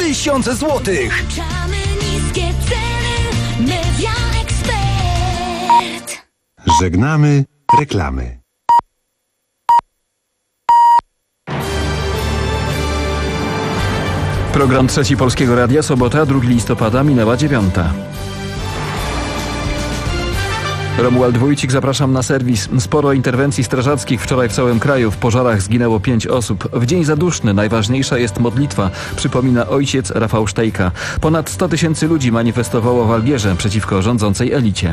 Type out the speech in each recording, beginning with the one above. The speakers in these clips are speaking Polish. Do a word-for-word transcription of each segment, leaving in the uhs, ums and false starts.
tysiące złotych. Niskie ceny, Media Expert. Żegnamy reklamy. Program Trzeci Polskiego Radia, sobota, drugiego listopada, minęła dziewiąta. Romuald Wójcik, zapraszam na serwis. Sporo interwencji strażackich wczoraj w całym kraju. W pożarach zginęło pięć osób. W dzień zaduszny najważniejsza jest modlitwa, przypomina ojciec Rafał Sztejka. Ponad sto tysięcy ludzi manifestowało w Algierze przeciwko rządzącej elicie.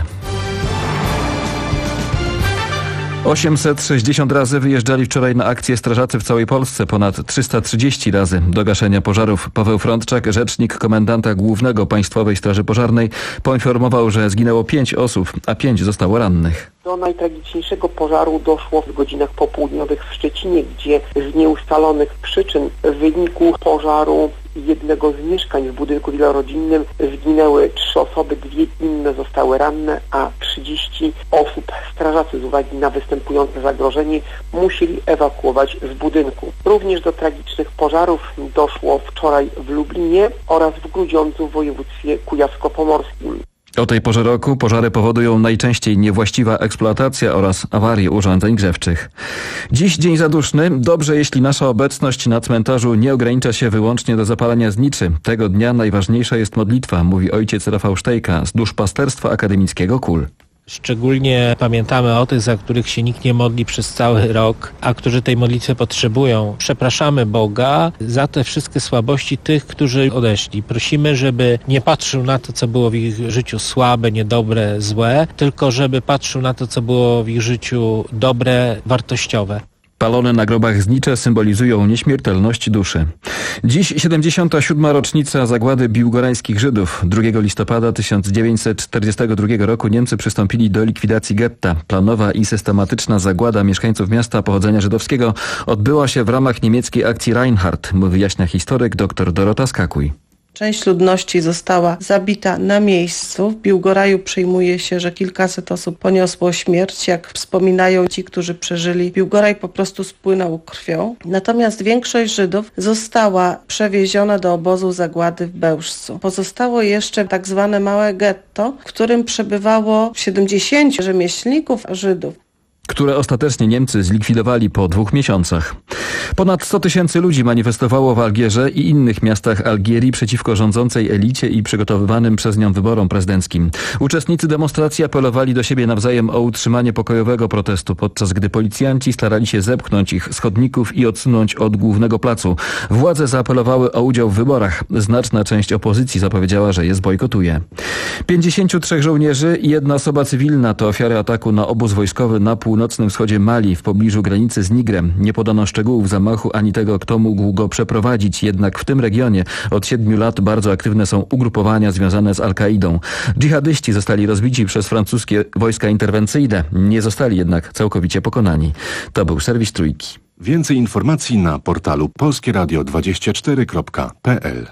osiemset sześćdziesiąt razy wyjeżdżali wczoraj na akcję strażacy w całej Polsce, ponad trzysta trzydzieści razy do gaszenia pożarów. Paweł Frądczak, rzecznik komendanta głównego Państwowej Straży Pożarnej, poinformował, że zginęło pięć osób, a pięć zostało rannych. Do najtragiczniejszego pożaru doszło w godzinach popołudniowych w Szczecinie, gdzie z nieustalonych przyczyn w wyniku pożaru jednego z mieszkań w budynku wielorodzinnym zginęły trzy osoby, dwie inne zostały ranne, a trzydzieści osób strażacy z uwagi na występujące zagrożenie musieli ewakuować z budynku. Również do tragicznych pożarów doszło wczoraj w Lublinie oraz w Grudziądzu w województwie kujawsko-pomorskim. O tej porze roku pożary powodują najczęściej niewłaściwa eksploatacja oraz awarie urządzeń grzewczych. Dziś dzień zaduszny. Dobrze, jeśli nasza obecność na cmentarzu nie ogranicza się wyłącznie do zapalania zniczy. Tego dnia najważniejsza jest modlitwa, mówi ojciec Rafał Sztejka z Duszpasterstwa Akademickiego KUL. Szczególnie pamiętamy o tych, za których się nikt nie modli przez cały rok, a którzy tej modlitwy potrzebują. Przepraszamy Boga za te wszystkie słabości tych, którzy odeszli. Prosimy, żeby nie patrzył na to, co było w ich życiu słabe, niedobre, złe, tylko żeby patrzył na to, co było w ich życiu dobre, wartościowe. Palone na grobach znicze symbolizują nieśmiertelność duszy. Dziś siedemdziesiąta siódma rocznica zagłady biłgorańskich Żydów. drugiego listopada tysiąc dziewięćset czterdziestego drugiego roku Niemcy przystąpili do likwidacji getta. Planowa i systematyczna zagłada mieszkańców miasta pochodzenia żydowskiego odbyła się w ramach niemieckiej akcji Reinhardt, wyjaśnia historyk dr Dorota Skakuj. Część ludności została zabita na miejscu. W Biłgoraju przyjmuje się, że kilkaset osób poniosło śmierć. Jak wspominają ci, którzy przeżyli, Biłgoraj po prostu spłynął krwią. Natomiast większość Żydów została przewieziona do obozu zagłady w Bełżcu. Pozostało jeszcze tak zwane małe getto, w którym przebywało siedemdziesięciu rzemieślników Żydów, które ostatecznie Niemcy zlikwidowali po dwóch miesiącach. Ponad sto tysięcy ludzi manifestowało w Algierze i innych miastach Algierii przeciwko rządzącej elicie i przygotowywanym przez nią wyborom prezydenckim. Uczestnicy demonstracji apelowali do siebie nawzajem o utrzymanie pokojowego protestu, podczas gdy policjanci starali się zepchnąć ich z chodników i odsunąć od głównego placu. Władze zaapelowały o udział w wyborach. Znaczna część opozycji zapowiedziała, że je zbojkotuje. pięćdziesięciu trzech żołnierzy i jedna osoba cywilna to ofiary ataku na obóz wojskowy na północnym wschodzie Mali, w pobliżu granicy z Nigrem. Nie podano szczegółów zamachu ani tego, kto mógł go przeprowadzić, jednak w tym regionie od siedmiu lat bardzo aktywne są ugrupowania związane z Al-Kaidą. Dżihadyści zostali rozbici przez francuskie wojska interwencyjne, nie zostali jednak całkowicie pokonani. To był serwis Trójki. Więcej informacji na portalu polskie radio dwadzieścia cztery kropka p l.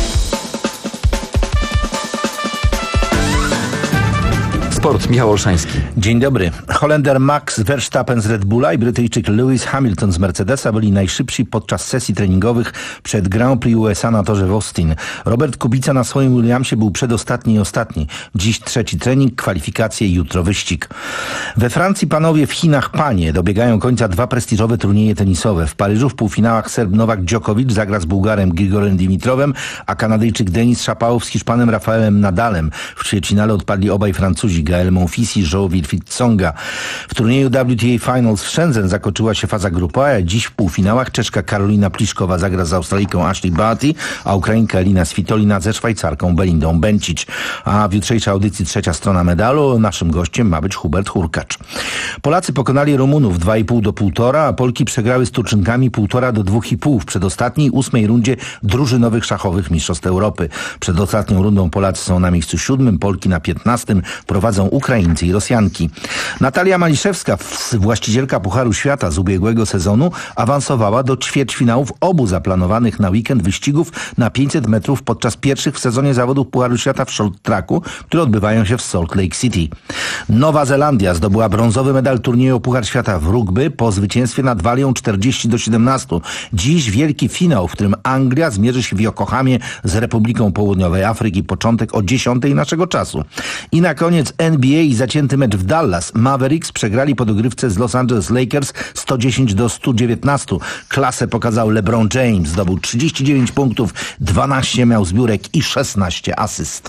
Sport, Michał Olszański. Dzień dobry. Holender Max Verstappen z Red Bulla i Brytyjczyk Lewis Hamilton z Mercedesa byli najszybsi podczas sesji treningowych przed Grand Prix U S A na torze w Austin. Robert Kubica na swoim Williamsie był przedostatni i ostatni. Dziś trzeci trening, kwalifikacje i jutro wyścig. We Francji panowie, w Chinach panie. Dobiegają końca dwa prestiżowe turnieje tenisowe. W Paryżu w półfinałach Serb Nowak Djokovic zagra z Bułgarem Grigorem Dimitrowem, a Kanadyjczyk Denis Shapovalov z Hiszpanem Rafaelem Nadalem. W ćwierćfinale odpadli obaj Francuzi Gael Monfils i João Wilfried Tsonga. W turnieju W T A Finals w Shenzhen zakończyła się faza grupowa, a dziś w półfinałach Czeszka Karolina Pliszkowa zagra z Australijką Ashley Barty, a Ukrainka Elina Svitolina ze Szwajcarką Belindą Bencic. A w jutrzejszej audycji trzecia strona medalu. Naszym gościem ma być Hubert Hurkacz. Polacy pokonali Rumunów dwa i pół do półtora, a Polki przegrały z Turczynkami półtora do dwóch i pół w przedostatniej, ósmej rundzie drużynowych szachowych Mistrzostw Europy. Przed ostatnią rundą Polacy są na miejscu siódmym, Polki na piętnastym, prowadzą są Ukraińcy i Rosjanki. Natalia Maliszewska, właścicielka Pucharu Świata z ubiegłego sezonu, awansowała do ćwierćfinałów obu zaplanowanych na weekend wyścigów na pięćset metrów podczas pierwszych w sezonie zawodów Pucharu Świata w short tracku, które odbywają się w Salt Lake City. Nowa Zelandia zdobyła brązowy medal turnieju Puchar Świata w rugby po zwycięstwie nad Walią czterdzieści do siedemnastu. Dziś wielki finał, w którym Anglia zmierzy się w Yokohamie z Republiką Południowej Afryki. Początek o dziesiątej naszego czasu. I na koniec N B A i zacięty mecz w Dallas. Mavericks przegrali po dogrywce z Los Angeles Lakers sto dziesięć do stu dziewiętnastu. Klasę pokazał LeBron James. Zdobył trzydzieści dziewięć punktów, dwanaście miał zbiórek i szesnaście asyst.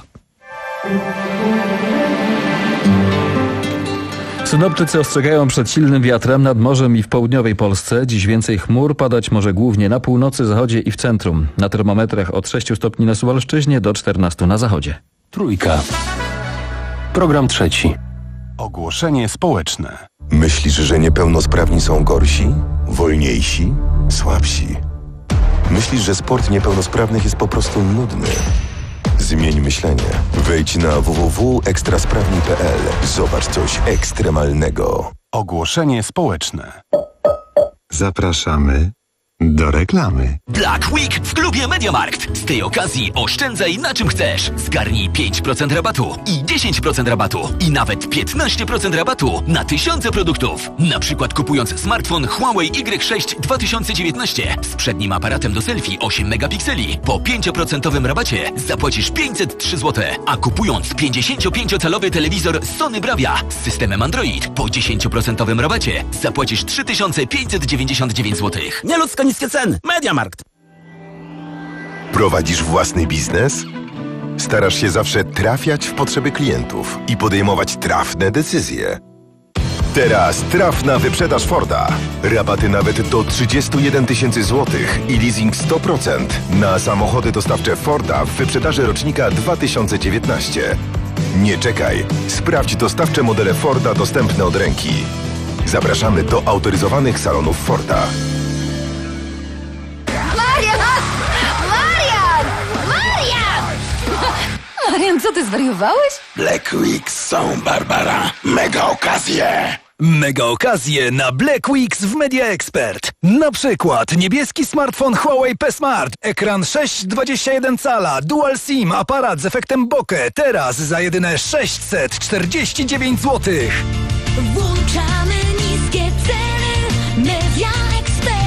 Synoptycy ostrzegają przed silnym wiatrem nad morzem i w południowej Polsce. Dziś więcej chmur, padać może głównie na północy, zachodzie i w centrum. Na termometrach od sześciu stopni na Suwalszczyźnie do czternastu na zachodzie. Trójka. Program trzeci. Ogłoszenie społeczne. Myślisz, że niepełnosprawni są gorsi, wolniejsi, słabsi? Myślisz, że sport niepełnosprawnych jest po prostu nudny? Zmień myślenie. Wejdź na w w w kropka ekstrasprawni kropka p l. Zobacz coś ekstremalnego. Ogłoszenie społeczne. Zapraszamy do reklamy. Black Week w klubie MediaMarkt. Z tej okazji oszczędzaj na czym chcesz. Zgarnij pięć procent rabatu i dziesięć procent rabatu i nawet piętnaście procent rabatu na tysiące produktów. Na przykład kupując smartfon Huawei Y sześć dwa tysiące dziewiętnaście z przednim aparatem do selfie osiem megapikseli po pięć procent rabacie zapłacisz pięćset trzy złote, a kupując pięćdziesięciopięciocalowy telewizor Sony Bravia z systemem Android po dziesięć procent rabacie zapłacisz trzy tysiące pięćset dziewięćdziesiąt dziewięć złotych. Nieludzko niskie ceny. MediaMarkt. Prowadzisz własny biznes? Starasz się zawsze trafiać w potrzeby klientów i podejmować trafne decyzje. Teraz trafna wyprzedaż Forda. Rabaty nawet do trzydzieści jeden tysięcy złotych i leasing sto procent na samochody dostawcze Forda w wyprzedaży rocznika dwa tysiące dziewiętnaście. Nie czekaj. Sprawdź dostawcze modele Forda dostępne od ręki. Zapraszamy do autoryzowanych salonów Forda. Marian! Marian! Marian! Marian, co ty zwariowałeś? Black Weeks są, Barbara. Mega okazje. Mega okazje na Black Weeks w Media Expert. Na przykład niebieski smartfon Huawei P Smart, ekran sześć przecinek dwadzieścia jeden cala, dual SIM, aparat z efektem bokeh. Teraz za jedyne sześćset czterdzieści dziewięć złotych. Włączamy niskie ceny. Media Expert.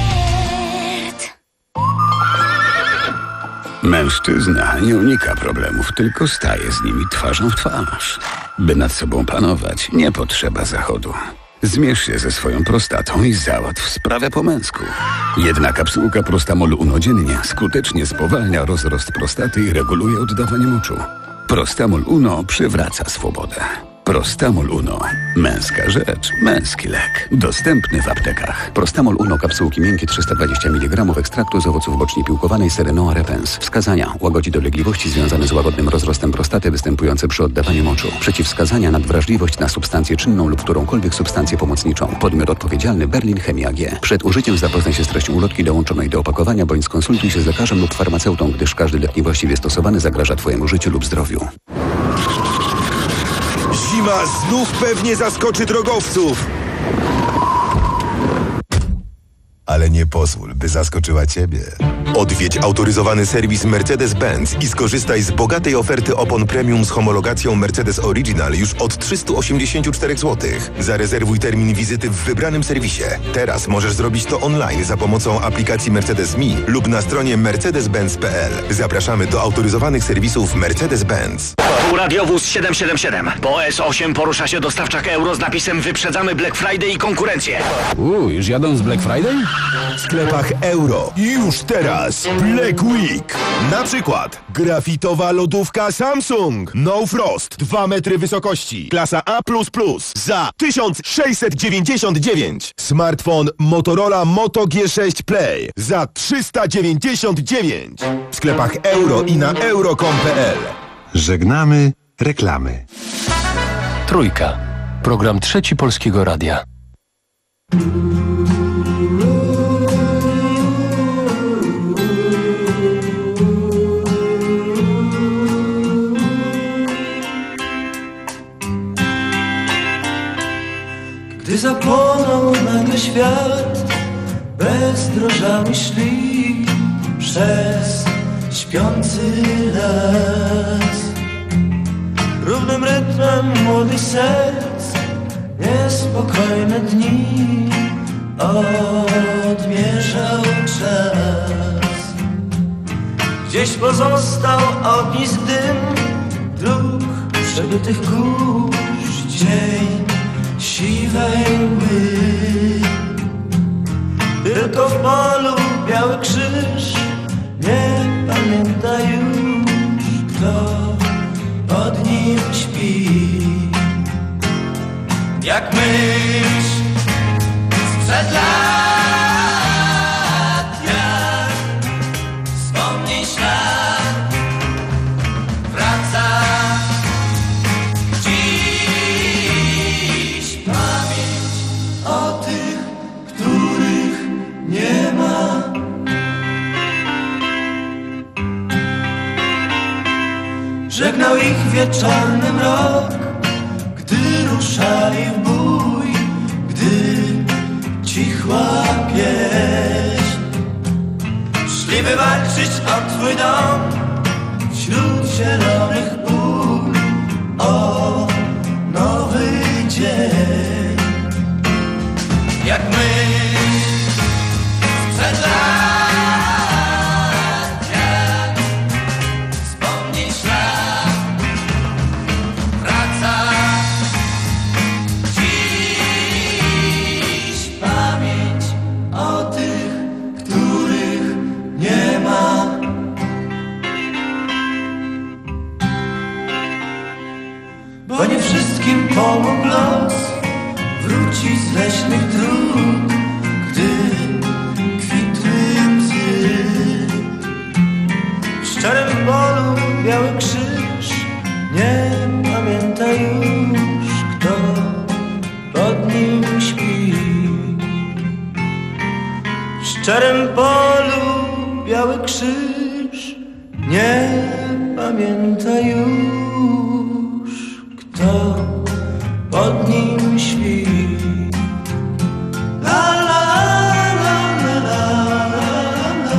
Mężczyzna nie unika problemów, tylko staje z nimi twarzą w twarz. By nad sobą panować, nie potrzeba zachodu. Zmierz się ze swoją prostatą i załatw sprawę po męsku. Jedna kapsułka Prostamol Uno dziennie skutecznie spowalnia rozrost prostaty i reguluje oddawanie moczu. Prostamol Uno przywraca swobodę. Prostamol Uno. Męska rzecz, męski lek. Dostępny w aptekach. Prostamol Uno, kapsułki miękkie trzysta dwadzieścia miligramów ekstraktu z owoców boczni piłkowanej Serenoa repens. Wskazania: łagodzi dolegliwości związane z łagodnym rozrostem prostaty występujące przy oddawaniu moczu. Przeciwwskazania: nadwrażliwość na substancję czynną lub którąkolwiek substancję pomocniczą. Podmiot odpowiedzialny: Berlin Chemia G. Przed użyciem zapoznaj się z treścią ulotki dołączonej do opakowania bądź skonsultuj się z lekarzem lub farmaceutą, gdyż każdy lek niewłaściwie stosowany zagraża Twojemu życiu lub zdrowiu. Zima znów pewnie zaskoczy drogowców. Ale nie pozwól, by zaskoczyła Ciebie. Odwiedź autoryzowany serwis Mercedes-Benz i skorzystaj z bogatej oferty opon premium z homologacją Mercedes Original już od trzysta osiemdziesiąt cztery złotych. Zarezerwuj termin wizyty w wybranym serwisie. Teraz możesz zrobić to online za pomocą aplikacji Mercedes Me lub na stronie mercedes benz kropka p l. Zapraszamy do autoryzowanych serwisów Mercedes-Benz. Radiowóz siedem siedem siedem. Po S osiem porusza się dostawczak euro z napisem "Wyprzedzamy Black Friday i konkurencję". Uuu, już jadą z Black Friday? W sklepach euro. Już teraz Black Week. Na przykład grafitowa lodówka Samsung No Frost, dwa metry wysokości, klasa A plus plus za tysiąc sześćset dziewięćdziesiąt dziewięć. Smartfon Motorola Moto G sześć Play za trzysta dziewięćdziesiąt dziewięć. W sklepach euro i na euro kropka com kropka p l. Żegnamy reklamy. Trójka. Program trzeci Polskiego Radia. zapłonął nagle świat, bezdrożami szli przez śpiący las. Równym rytmem młodych serc niespokojne dni odmierzał czas. Gdzieś pozostał ognisk dym dróg przebytych kurz, cień siwej mgły. Tylko w polu biały krzyż nie pamięta już, kto pod nim śpi. Jak myśl sprzed lat, jak wspomnień ślad wraca dziś pamięć o tych, których nie ma. Żegnał ich wieczorny mrok, gdy ruszali w bój, gdy cichła pieśń. Szli wywalczyć o twój dom wśród zielonych pól, o nowy dzień. Jak myśl sprzed lat, jak wspomnień ślad wraca dziś pamięć o tych, których nie ma. Bo nie wszystkim pomógł los wrócić z leśnych dróg, gdy kwitły łzy. W szczerym polu biały krzyż nie pamięta już, kto pod nim śpi. W szczerym polu biały krzyż nie pamięta już, kto pod nim śpi. La la la la la la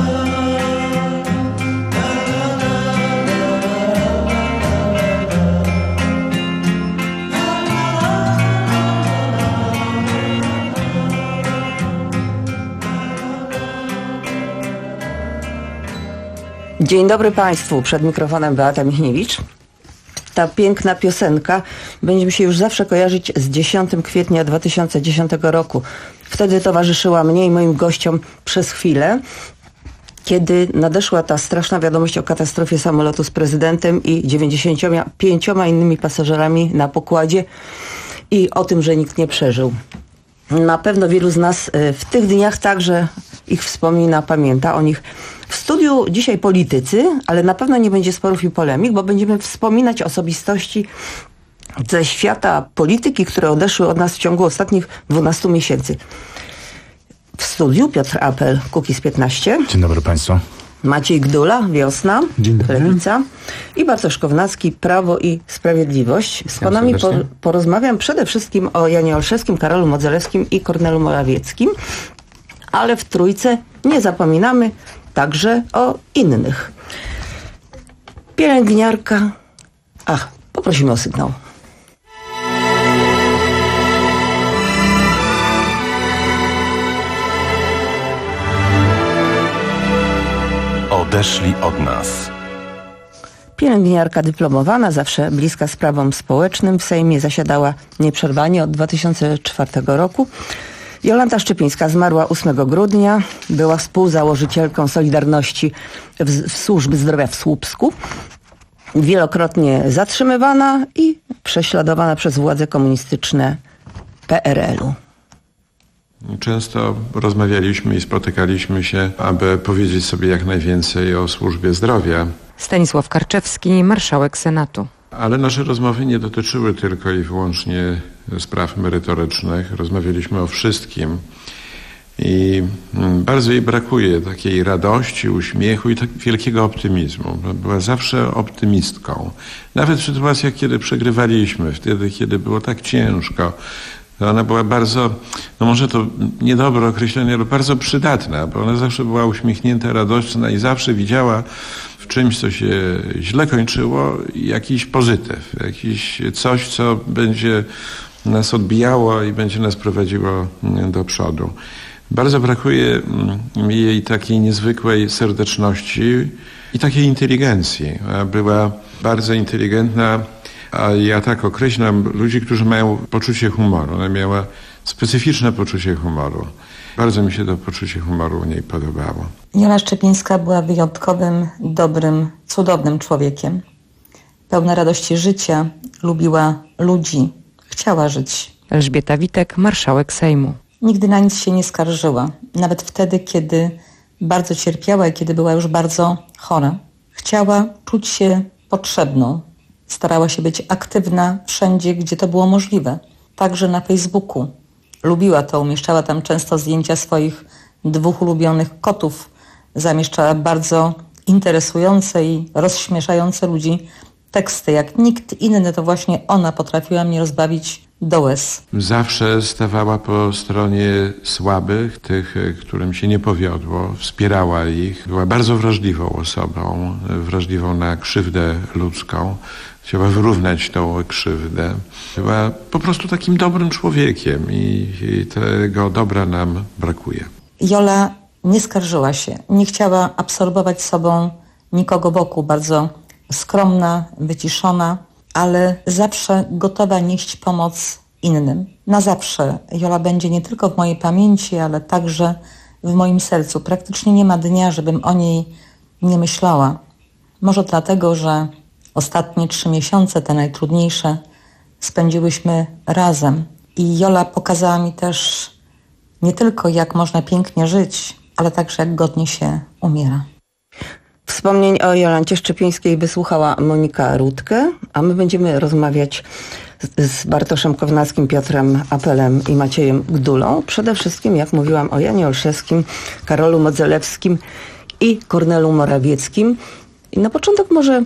Dzień dobry Państwu, przed mikrofonem Beata Michniewicz. Ta piękna piosenka będzie mi się już zawsze kojarzyć z dziesiątego kwietnia dwa tysiące dziesiątego roku. Wtedy towarzyszyła mnie i moim gościom przez chwilę, kiedy nadeszła ta straszna wiadomość o katastrofie samolotu z prezydentem i dziewięćdziesięcioma pięcioma innymi pasażerami na pokładzie i o tym, że nikt nie przeżył. Na pewno wielu z nas w tych dniach także ich wspomina, pamięta o nich. W studiu dzisiaj politycy, ale na pewno nie będzie sporów i polemik, bo będziemy wspominać osobistości ze świata polityki, które odeszły od nas w ciągu ostatnich dwunastu miesięcy. W studiu Piotr Apel, Kukiz piętnaście. Dzień dobry Państwu. Maciej Gdula, Wiosna, Lewica i Bartosz Kownacki, Prawo i Sprawiedliwość. Z panami po, porozmawiam przede wszystkim o Janie Olszewskim, Karolu Modzelewskim i Kornelu Morawieckim, ale w trójce nie zapominamy także o innych. Pielęgniarka... Ach, poprosimy o sygnał. Odeszli od nas. Pielęgniarka dyplomowana, zawsze bliska sprawom społecznym, w Sejmie zasiadała nieprzerwanie od dwa tysiące czwartego roku. Jolanta Szczypińska zmarła ósmego grudnia, była współzałożycielką Solidarności w, w Służby Zdrowia w Słupsku. Wielokrotnie zatrzymywana i prześladowana przez władze komunistyczne P R L-u. Często rozmawialiśmy i spotykaliśmy się, aby powiedzieć sobie jak najwięcej o służbie zdrowia. Stanisław Karczewski, marszałek Senatu. Ale nasze rozmowy nie dotyczyły tylko i wyłącznie spraw merytorycznych. Rozmawialiśmy o wszystkim i bardzo jej brakuje takiej radości, uśmiechu i tak wielkiego optymizmu. Była zawsze optymistką. Nawet w sytuacjach, kiedy przegrywaliśmy, wtedy, kiedy było tak ciężko, Ona była bardzo, no może to niedobre określenie, ale bardzo przydatna, bo ona zawsze była uśmiechnięta, radosna i zawsze widziała w czymś, co się źle kończyło, jakiś pozytyw, jakiś coś, co będzie nas odbijało i będzie nas prowadziło do przodu. Bardzo brakuje jej takiej niezwykłej serdeczności i takiej inteligencji. Była bardzo inteligentna, a ja tak określam ludzi, którzy mają poczucie humoru. Ona miała specyficzne poczucie humoru. Bardzo mi się to poczucie humoru u niej podobało. Jola Szczepińska była wyjątkowym, dobrym, cudownym człowiekiem. Pełna radości życia, lubiła ludzi, chciała żyć. Elżbieta Witek, marszałek Sejmu. Nigdy na nic się nie skarżyła. Nawet wtedy, kiedy bardzo cierpiała i kiedy była już bardzo chora. Chciała czuć się potrzebną. Starała się być aktywna wszędzie, gdzie to było możliwe. Także na Facebooku. Lubiła to, umieszczała tam często zdjęcia swoich dwóch ulubionych kotów. Zamieszczała bardzo interesujące i rozśmieszające ludzi teksty. Jak nikt inny, to właśnie ona potrafiła mnie rozbawić do łez. Zawsze stawała po stronie słabych, tych, którym się nie powiodło, wspierała ich. Była bardzo wrażliwą osobą, wrażliwą na krzywdę ludzką. Chciała wyrównać tą krzywdę. Była po prostu takim dobrym człowiekiem i, i tego dobra nam brakuje. Jola nie skarżyła się, nie chciała absorbować sobą nikogo wokół, bardzo skromna, wyciszona, ale zawsze gotowa nieść pomoc innym. Na zawsze Jola będzie nie tylko w mojej pamięci, ale także w moim sercu. Praktycznie nie ma dnia, żebym o niej nie myślała. Może dlatego, że ostatnie trzy miesiące, te najtrudniejsze, spędziłyśmy razem. I Jola pokazała mi też nie tylko, jak można pięknie żyć, ale także, jak godnie się umiera. Wspomnień o Jolancie Szczepińskiej wysłuchała Monika Rutkę, a my będziemy rozmawiać z, z Bartoszem Kownackim, Piotrem Apelem i Maciejem Gdulą. Przede wszystkim, jak mówiłam, o Janie Olszewskim, Karolu Modzelewskim i Kornelu Morawieckim. I na początek może,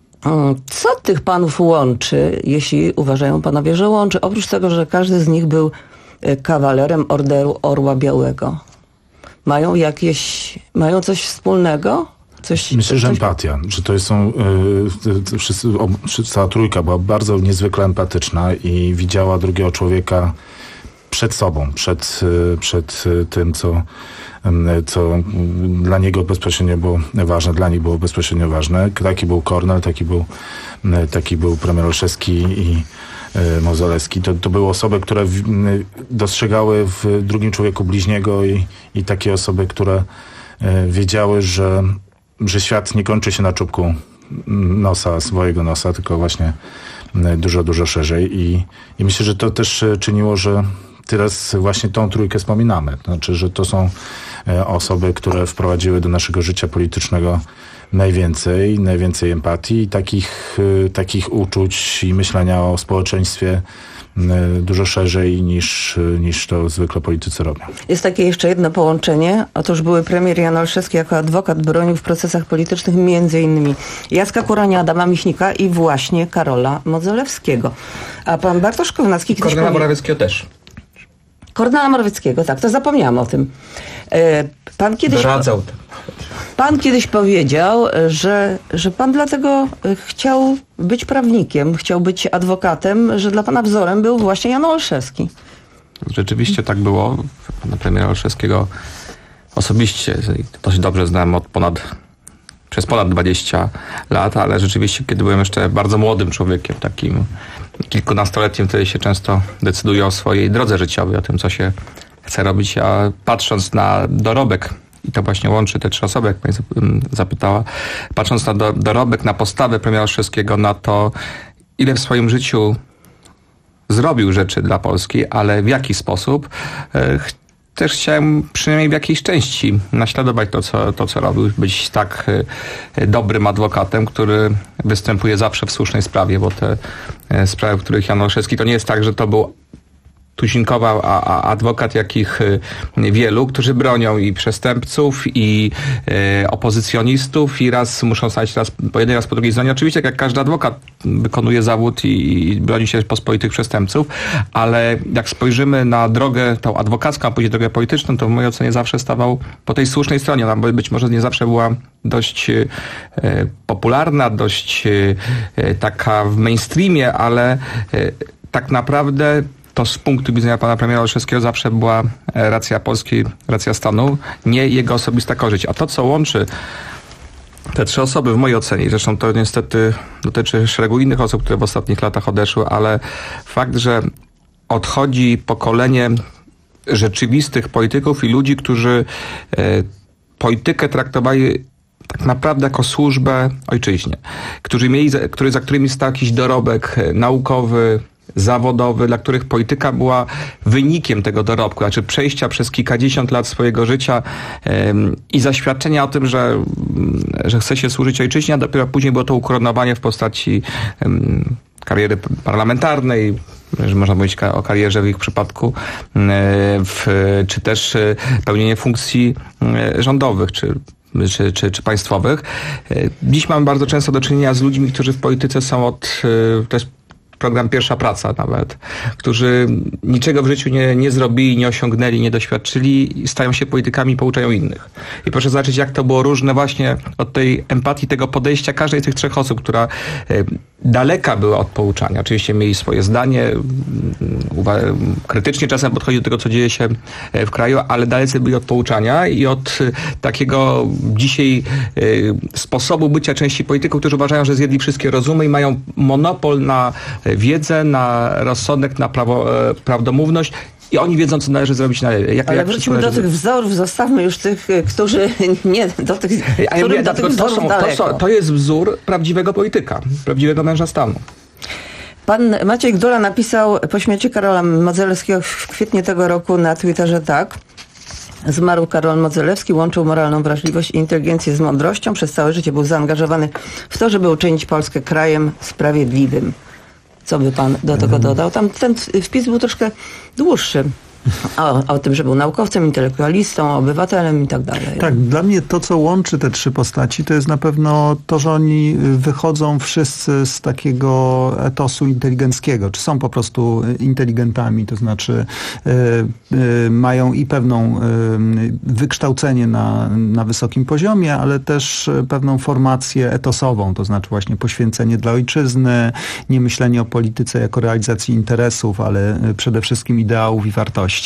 co tych panów łączy, jeśli uważają panowie, że łączy? Oprócz tego, że każdy z nich był kawalerem Orderu Orła Białego. Mają jakieś, mają coś wspólnego? Coś, Myślę, że coś... empatia, że to są, yy, wszyscy, o, cała trójka była bardzo niezwykle empatyczna i widziała drugiego człowieka przed sobą, przed, yy, przed tym, co, yy, co dla niego bezpośrednio było ważne, dla nich było bezpośrednio ważne. Taki był Kornel, taki był, yy, taki był premier Olszewski i yy, Modzelewski. To, to były osoby, które w, yy, dostrzegały w drugim człowieku bliźniego i, i takie osoby, które yy, wiedziały, że że świat nie kończy się na czubku nosa, swojego nosa, tylko właśnie dużo, dużo szerzej. I, i myślę, że to też czyniło, że teraz właśnie tą trójkę wspominamy. Znaczy, że to są osoby, które wprowadziły do naszego życia politycznego najwięcej, najwięcej empatii i takich, takich uczuć i myślenia o społeczeństwie dużo szerzej niż, niż to zwykle politycy robią. Jest takie jeszcze jedno połączenie. Otóż były premier Jan Olszewski jako adwokat bronił w procesach politycznych między innymi Jacka Kurania, Adama Michnika i właśnie Karola Modzelewskiego. A pan Bartosz Kownacki... Kornela powie... Morawieckiego też. Kornela Morawieckiego, tak, to zapomniałam o tym. Pan kiedyś... Doradzał to. Pan kiedyś powiedział, że, że pan dlatego chciał być prawnikiem, chciał być adwokatem, że dla pana wzorem był właśnie Jan Olszewski. Rzeczywiście tak było. Pana premiera Olszewskiego osobiście dość dobrze znam od ponad, przez ponad dwadzieścia lat, ale rzeczywiście, kiedy byłem jeszcze bardzo młodym człowiekiem, takim kilkunastoletnim, wtedy się często decyduje o swojej drodze życiowej, o tym, co się chce robić, a patrząc na dorobek, i to właśnie łączy te trzy osoby, jak pani zapytała, patrząc na do, dorobek, na postawę premiera Olszewskiego, na to, ile w swoim życiu zrobił rzeczy dla Polski, ale w jaki sposób, e, też chciałem przynajmniej w jakiejś części naśladować to, co, to, co robił, być tak e, dobrym adwokatem, który występuje zawsze w słusznej sprawie, bo te e, sprawy, w których Jan Olszewski, to nie jest tak, że to był tuzinkowa a, a adwokat, jakich wielu, którzy bronią i przestępców, i e, opozycjonistów, i raz muszą stać raz po jednej, raz po drugiej stronie. Oczywiście, jak każdy adwokat wykonuje zawód i, i broni się pospolitych przestępców, ale jak spojrzymy na drogę tą adwokacką, a później drogę polityczną, to w mojej ocenie zawsze stawał po tej słusznej stronie. Ona być może nie zawsze była dość e, popularna, dość e, taka w mainstreamie, ale e, tak naprawdę to z punktu widzenia pana premiera Olszewskiego zawsze była racja Polski, racja stanu, nie jego osobista korzyść. A to, co łączy te trzy osoby w mojej ocenie, zresztą to niestety dotyczy szeregu innych osób, które w ostatnich latach odeszły, ale fakt, że odchodzi pokolenie rzeczywistych polityków i ludzi, którzy e, politykę traktowali tak naprawdę jako służbę ojczyźnie, którzy mieli, który, za którymi stał jakiś dorobek naukowy, zawodowy, dla których polityka była wynikiem tego dorobku, znaczy przejścia przez kilkadziesiąt lat swojego życia ym, i zaświadczenia o tym, że, że chce się służyć ojczyźnie, a dopiero później było to ukoronowanie w postaci ym, kariery parlamentarnej, że można mówić o karierze w ich przypadku, w, czy też pełnienie funkcji rządowych, czy Czy, czy, czy państwowych. Dziś mamy bardzo często do czynienia z ludźmi, którzy w polityce są od, to jest program Pierwsza Praca nawet, którzy niczego w życiu nie, nie zrobili, nie osiągnęli, nie doświadczyli, stają się politykami i pouczają innych. I proszę zobaczyć, jak to było różne właśnie od tej empatii, tego podejścia każdej z tych trzech osób, która e, daleka była od pouczania. Oczywiście mieli swoje zdanie, uwa- krytycznie czasem podchodzi do tego, co dzieje się w kraju, ale dalece byli od pouczania i od e, takiego dzisiaj e, sposobu bycia części polityków, którzy uważają, że zjedli wszystkie rozumy i mają monopol na wiedzę, na rozsądek, na prawo, prawdomówność i oni wiedzą, co należy zrobić na jak, Ale jak wróćmy do tych wzorów, zostawmy już tych, którzy nie, do tych, A ja mówię, do tych to, wzorów są, to, są, to jest wzór prawdziwego polityka, prawdziwego męża stanu. Pan Maciej Gdula napisał po śmierci Karola Modzelewskiego w kwietniu tego roku na Twitterze tak. Zmarł Karol Modzelewski, łączył moralną wrażliwość i inteligencję z mądrością. Przez całe życie był zaangażowany w to, żeby uczynić Polskę krajem sprawiedliwym. Co by pan do tego dodał? Tam ten wpis był troszkę dłuższy. O, o tym, że był naukowcem, intelektualistą, obywatelem i tak dalej. Tak, dla mnie to, co łączy te trzy postaci, to jest na pewno to, że oni wychodzą wszyscy z takiego etosu inteligenckiego, czy są po prostu inteligentami, to znaczy y, y, mają i pewną y, wykształcenie na, na wysokim poziomie, ale też pewną formację etosową, to znaczy właśnie poświęcenie dla ojczyzny, nie myślenie o polityce jako realizacji interesów, ale przede wszystkim ideałów i wartości.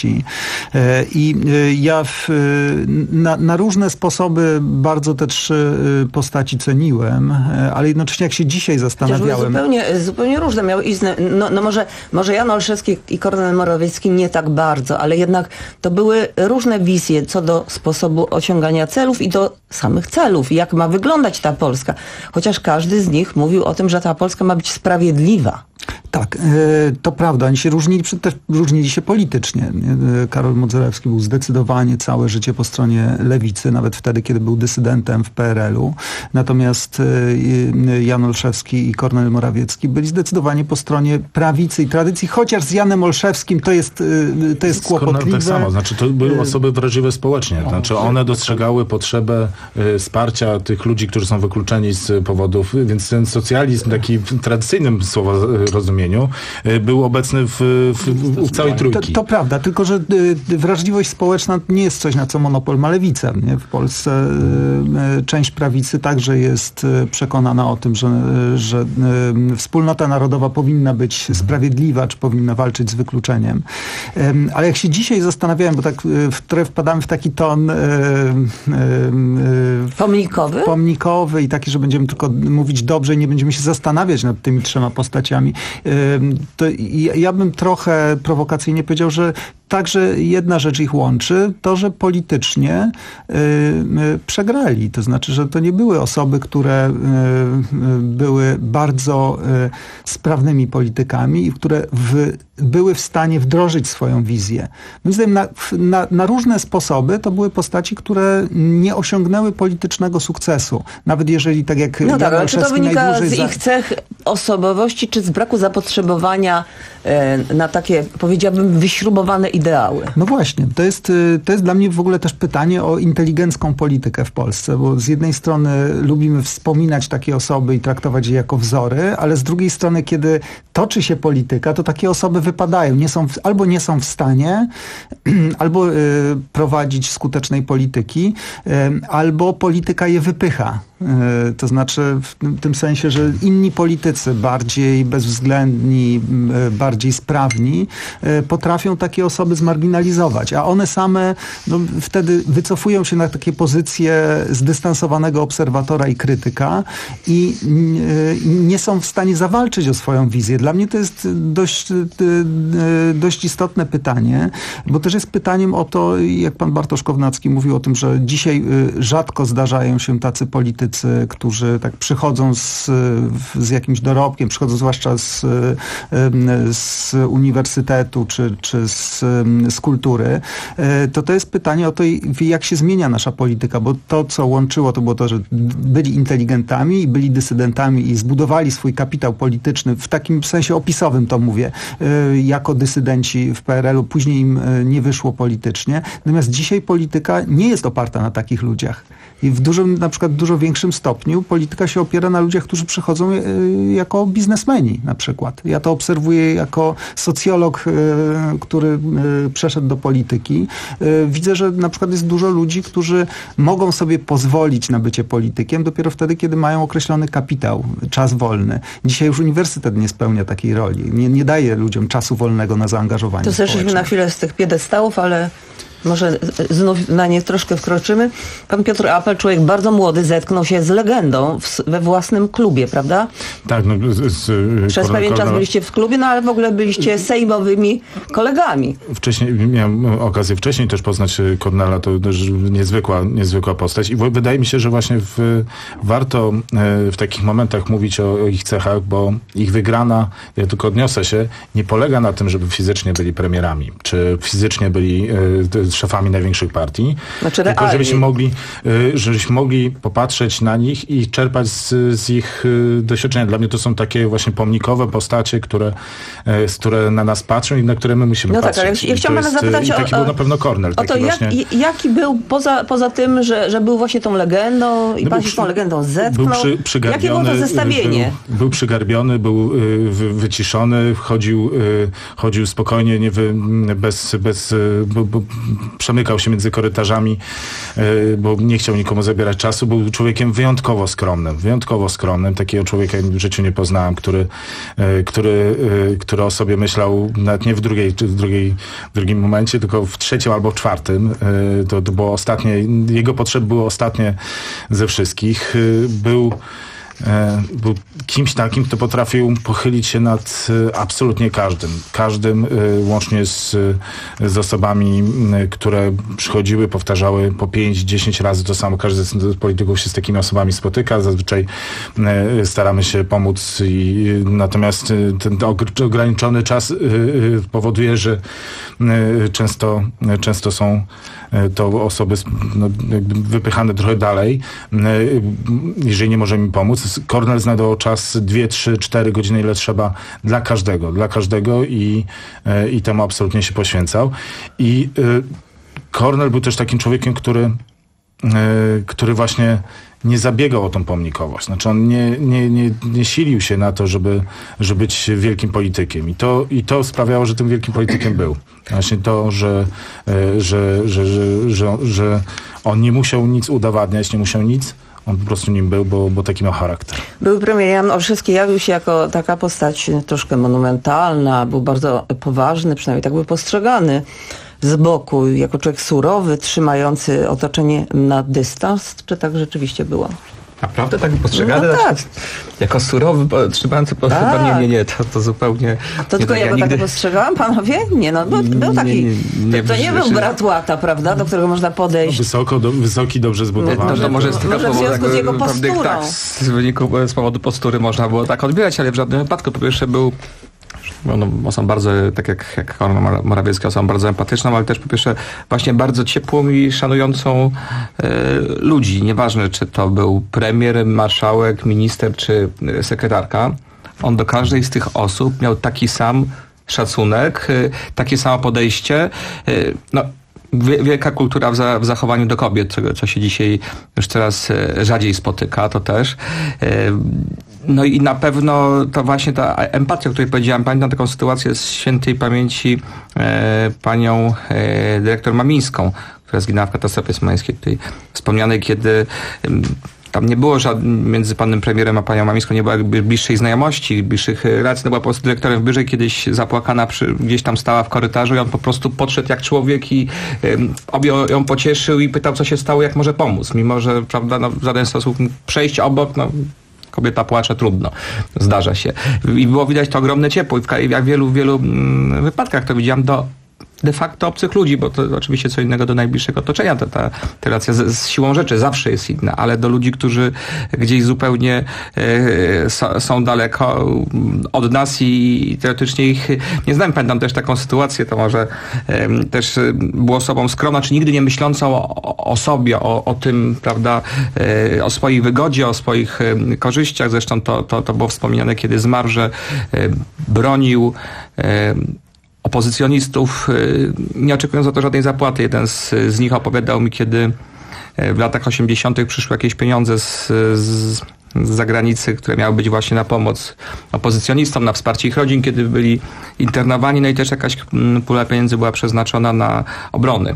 I ja w, na, na różne sposoby bardzo te trzy postaci ceniłem, ale jednocześnie jak się dzisiaj zastanawiałem... Zupełnie, zupełnie różne miały istne. No, no może, może Jan Olszewski i Kornel Morawiecki nie tak bardzo, ale jednak to były różne wizje co do sposobu osiągania celów i do samych celów, jak ma wyglądać ta Polska. Chociaż każdy z nich mówił o tym, że ta Polska ma być sprawiedliwa. Tak, to prawda. Oni się różnili, też różnili się politycznie. Karol Modzelewski był zdecydowanie całe życie po stronie lewicy, nawet wtedy, kiedy był dysydentem w P R L-u. Natomiast Jan Olszewski i Kornel Morawiecki byli zdecydowanie po stronie prawicy i tradycji, chociaż z Janem Olszewskim to jest, to jest kłopotliwe. Tak samo, znaczy to były osoby wrażliwe społecznie. Znaczy one dostrzegały potrzebę wsparcia tych ludzi, którzy są wykluczeni z powodów, więc ten socjalizm taki w tradycyjnym słowa rozumieniu był obecny w, w, w całej trójki. To, to prawda, tylko że wrażliwość społeczna nie jest coś, na co monopol ma lewica. Nie? W Polsce część prawicy także jest przekonana o tym, że, że wspólnota narodowa powinna być sprawiedliwa, czy powinna walczyć z wykluczeniem. Ale jak się dzisiaj zastanawiałem, bo tak w trochę wpadamy w taki ton pomnikowy? pomnikowy i taki, że będziemy tylko mówić dobrze i nie będziemy się zastanawiać nad tymi trzema postaciami, to ja bym trochę prowokacyjnie powiedział, że także jedna rzecz ich łączy, to, że politycznie y, y, przegrali. To znaczy, że to nie były osoby, które y, y, były bardzo y, sprawnymi politykami i które w, były w stanie wdrożyć swoją wizję. Moim zdaniem na, na, na różne sposoby to były postaci, które nie osiągnęły politycznego sukcesu. Nawet jeżeli, tak jak No tak, ale czy to wynika z za... ich cech osobowości, czy z braku zapotrzebowania e, na takie, powiedziałabym, wyśrubowane ideały. No właśnie, to jest, to jest dla mnie w ogóle też pytanie o inteligencką politykę w Polsce, bo z jednej strony lubimy wspominać takie osoby i traktować je jako wzory, ale z drugiej strony, kiedy toczy się polityka, to takie osoby wypadają, nie są, albo nie są w stanie, albo y, prowadzić skutecznej polityki, y, albo polityka je wypycha. Y, to znaczy w tym sensie, że inni politycy, bardziej bezwzględni, y, bardziej sprawni, y, potrafią takie osoby zmarginalizować, a one same no, wtedy wycofują się na takie pozycje zdystansowanego obserwatora i krytyka i y, nie są w stanie zawalczyć o swoją wizję. Dla mnie to jest dość, y, y, dość istotne pytanie, bo też jest pytaniem o to, jak pan Bartosz Kownacki mówił o tym, że dzisiaj y, rzadko zdarzają się tacy politycy, którzy tak przychodzą z, z jakimś dorobkiem, przychodzą zwłaszcza z, z uniwersytetu czy, czy z, z kultury, to to jest pytanie o to, jak się zmienia nasza polityka, bo to, co łączyło, to było to, że byli inteligentami i byli dysydentami i zbudowali swój kapitał polityczny, w takim sensie opisowym to mówię, jako dysydenci w P R L u, później im nie wyszło politycznie. Natomiast dzisiaj polityka nie jest oparta na takich ludziach. I w dużym, na przykład w dużo większym stopniu polityka się opiera na ludziach, którzy przychodzą y, jako biznesmeni na przykład. Ja to obserwuję jako socjolog, y, który y, przeszedł do polityki. Y, widzę, że na przykład jest dużo ludzi, którzy mogą sobie pozwolić na bycie politykiem dopiero wtedy, kiedy mają określony kapitał, czas wolny. Dzisiaj już uniwersytet nie spełnia takiej roli. Nie, nie daje ludziom czasu wolnego na zaangażowanie To zeszliśmy na chwilę z tych piedestałów, ale może znów na nie troszkę wkroczymy. Pan Piotr Apel, człowiek bardzo młody, zetknął się z legendą w, we własnym klubie, prawda? Tak. No, z, z, Przez pewien czas byliście w klubie, no ale w ogóle byliście sejmowymi kolegami. Wcześniej, miałem okazję wcześniej też poznać Kornela, to też niezwykła, niezwykła postać i wydaje mi się, że właśnie w, warto w takich momentach mówić o, o ich cechach, bo ich wygrana, ja tylko odniosę się, nie polega na tym, żeby fizycznie byli premierami, czy fizycznie byli y, szefami największych partii, znaczy, tylko realnie. żebyśmy mogli, żebyśmy mogli popatrzeć na nich i czerpać z, z ich doświadczenia. Dla mnie to są takie właśnie pomnikowe postacie, które, które na nas patrzą i na które my musimy no patrzeć. Tak, ale ja chciałam pana zapytać i taki o, był na pewno Kornel. O to, jak, właśnie, jaki był, poza, poza tym, że, że był właśnie tą legendą i no pan się z tą legendą zetknął, był przy, przygarbiony, jakie było to zestawienie? Był, był przygarbiony, był wy, wyciszony, chodził, chodził spokojnie, nie wy, bez, bez bo, bo, przemykał się między korytarzami, bo nie chciał nikomu zabierać czasu. Był człowiekiem wyjątkowo skromnym. Wyjątkowo skromnym. Takiego człowieka w życiu nie poznałem, który, który, który o sobie myślał nawet nie w, drugiej, w, drugiej, w drugim momencie, tylko w trzecim albo w czwartym. To, to było ostatnie, jego potrzeby były ostatnie ze wszystkich. Był Był kimś takim, kto potrafił pochylić się nad absolutnie każdym. Każdym, łącznie z, z osobami, które przychodziły, powtarzały po pięć, dziesięć razy to samo. Każdy z polityków się z takimi osobami spotyka. Zazwyczaj staramy się pomóc. I, natomiast ten ograniczony czas powoduje, że często, często są to osoby no, wypychane trochę dalej, jeżeli nie możemy im pomóc. Kornel znajdował czas dwie, trzy, cztery godziny, ile trzeba dla każdego, dla każdego i, i temu absolutnie się poświęcał. I Kornel był też takim człowiekiem, który, który właśnie nie zabiegał o tą pomnikowość. Znaczy on nie, nie, nie, nie silił się na to, żeby, żeby być wielkim politykiem. I to, i to sprawiało, że tym wielkim politykiem był. Właśnie to, że, że, że, że, że, że on nie musiał nic udowadniać, nie musiał nic. On po prostu nim był, bo, bo taki miał charakter. Były premier Jan Olszewski jawił się jako taka postać troszkę monumentalna, był bardzo poważny, przynajmniej tak był postrzegany z boku, jako człowiek surowy, trzymający otoczenie na dystans. Czy tak rzeczywiście było? Naprawdę tak postrzegany? No tak. Jako surowy, trzymający po tak. Nie, nie, nie, to, to zupełnie... To tylko nie, ja go nigdy... tak postrzegałam, panowie? Nie, no był, był taki... Nie, nie, nie, to, to nie był brat łata, prawda, do którego można podejść. No, wysoko, do, wysoki, dobrze zbudowany. No, to może jest może w związku tak, z jego posturą. Tak, z wyniku, z powodu postury można było tak odbierać, ale w żadnym wypadku. Po pierwsze był no, są bardzo, tak jak, jak Kornel Morawiecki, osobą bardzo empatyczną, ale też po pierwsze właśnie bardzo ciepłą i szanującą e, ludzi. Nieważne, czy to był premier, marszałek, minister, czy sekretarka. On do każdej z tych osób miał taki sam szacunek, takie samo podejście. No, wielka kultura w, za, w zachowaniu do kobiet, czego, co się dzisiaj już coraz rzadziej spotyka, to też. No i na pewno to właśnie ta empatia, o której powiedziałem, pamiętam taką sytuację z świętej pamięci e, panią e, dyrektor Mamińską, która zginęła w katastrofie smoleńskiej tutaj wspomnianej, kiedy e, tam nie było żadnych, między panem premierem a panią Mamińską nie było jakby bliższej znajomości, bliższych relacji. No była po prostu dyrektorem wyżej, kiedyś zapłakana przy, gdzieś tam stała w korytarzu i on po prostu podszedł jak człowiek i um, obie ją pocieszył i pytał, co się stało, jak może pomóc. Mimo, że prawda, no, w żaden sposób przejść obok, no kobieta płacze, trudno. Zdarza się. I było widać to ogromne ciepło i w, jak w wielu, wielu mm, wypadkach to widziałem do de facto obcych ludzi, bo to oczywiście co innego do najbliższego otoczenia. Ta, ta, ta relacja z, z siłą rzeczy zawsze jest inna, ale do ludzi, którzy gdzieś zupełnie e, so, są daleko od nas i, i teoretycznie ich nie znam. Pamiętam też taką sytuację, to może e, też było osobą skromną, czy nigdy nie myślącą o, o sobie, o, o tym, prawda, e, o swojej wygodzie, o swoich e, korzyściach. Zresztą to, to, to było wspomniane, kiedy zmarł, że e, bronił e, opozycjonistów, nie oczekując za to żadnej zapłaty. Jeden z, z nich opowiadał mi, kiedy w latach osiemdziesiątych przyszły jakieś pieniądze z, z, z zagranicy, które miały być właśnie na pomoc opozycjonistom, na wsparcie ich rodzin, kiedy byli internowani, no i też jakaś pula pieniędzy była przeznaczona na obrony.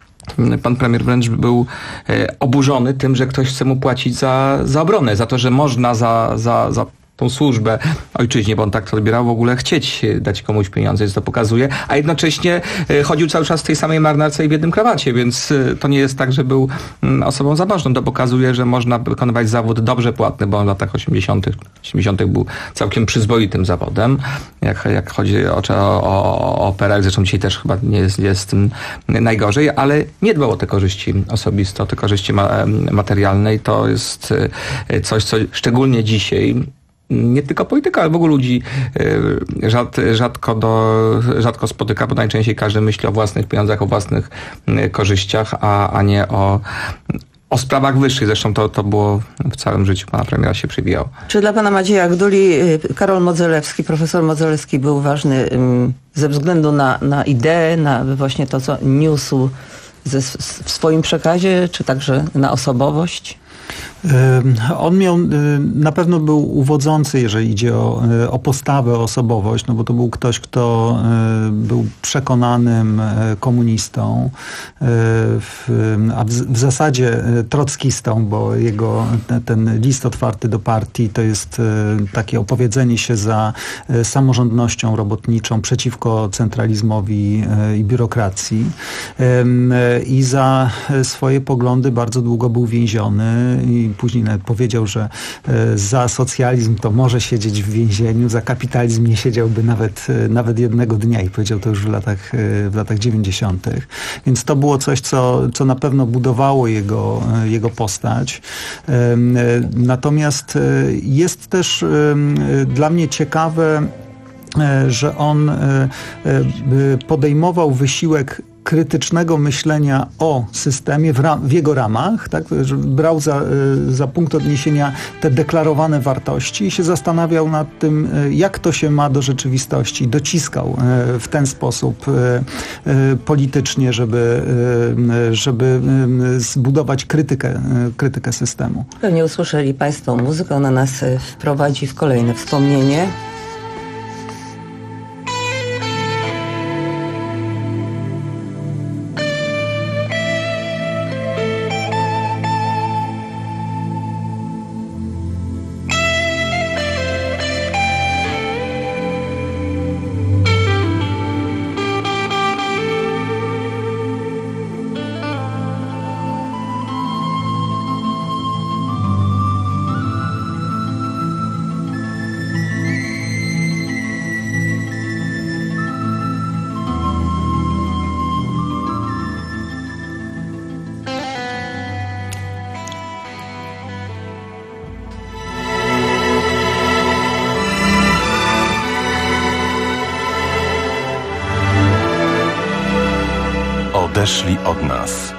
Pan premier wręcz był oburzony tym, że ktoś chce mu płacić za, za obronę, za to, że można za, za, za tą służbę ojczyźnie, bo on tak to odbierał, w ogóle chcieć dać komuś pieniądze, więc to pokazuje, a jednocześnie chodził cały czas w tej samej marynarce i w jednym krawacie, więc to nie jest tak, że był osobą zamożną. To pokazuje, że można wykonywać zawód dobrze płatny, bo on w latach osiemdziesiątych, osiemdziesiątych był całkiem przyzwoitym zawodem, jak, jak chodzi o, o, o operę, zresztą dzisiaj też chyba nie jest, jest tym najgorzej, ale nie dbał o te korzyści osobiste, o te korzyści ma, materialne i to jest coś, co szczególnie dzisiaj nie tylko polityka, ale w ogóle ludzi rzad, rzadko, do, rzadko spotyka, bo najczęściej każdy myśli o własnych pieniądzach, o własnych korzyściach, a, a nie o, o sprawach wyższych. Zresztą to, to było w całym życiu pana premiera się przybijało. Czy dla pana Macieja Gduli Karol Modzelewski, profesor Modzelewski był ważny ze względu na, na ideę, na właśnie to, co niósł ze, w swoim przekazie, czy także na osobowość? On miał, na pewno był uwodzący, jeżeli idzie o, o postawę, o osobowość, no bo to był ktoś, kto był przekonanym komunistą, a w, w zasadzie trockistą, bo jego ten list otwarty do partii to jest takie opowiedzenie się za samorządnością robotniczą przeciwko centralizmowi i biurokracji i za swoje poglądy bardzo długo był więziony i później nawet powiedział, że za socjalizm to może siedzieć w więzieniu, za kapitalizm nie siedziałby nawet, nawet jednego dnia i powiedział to już w latach, w latach dziewięćdziesiątych. Więc to było coś, co, co na pewno budowało jego, jego postać. Natomiast jest też dla mnie ciekawe, że on podejmował wysiłek krytycznego myślenia o systemie w, ram, w jego ramach, tak, że brał za, za punkt odniesienia te deklarowane wartości i się zastanawiał nad tym, jak to się ma do rzeczywistości. Dociskał w ten sposób politycznie, żeby, żeby zbudować krytykę, krytykę systemu. Pewnie usłyszeli państwo muzykę, ona nas wprowadzi w kolejne wspomnienie. Odeszli od nas.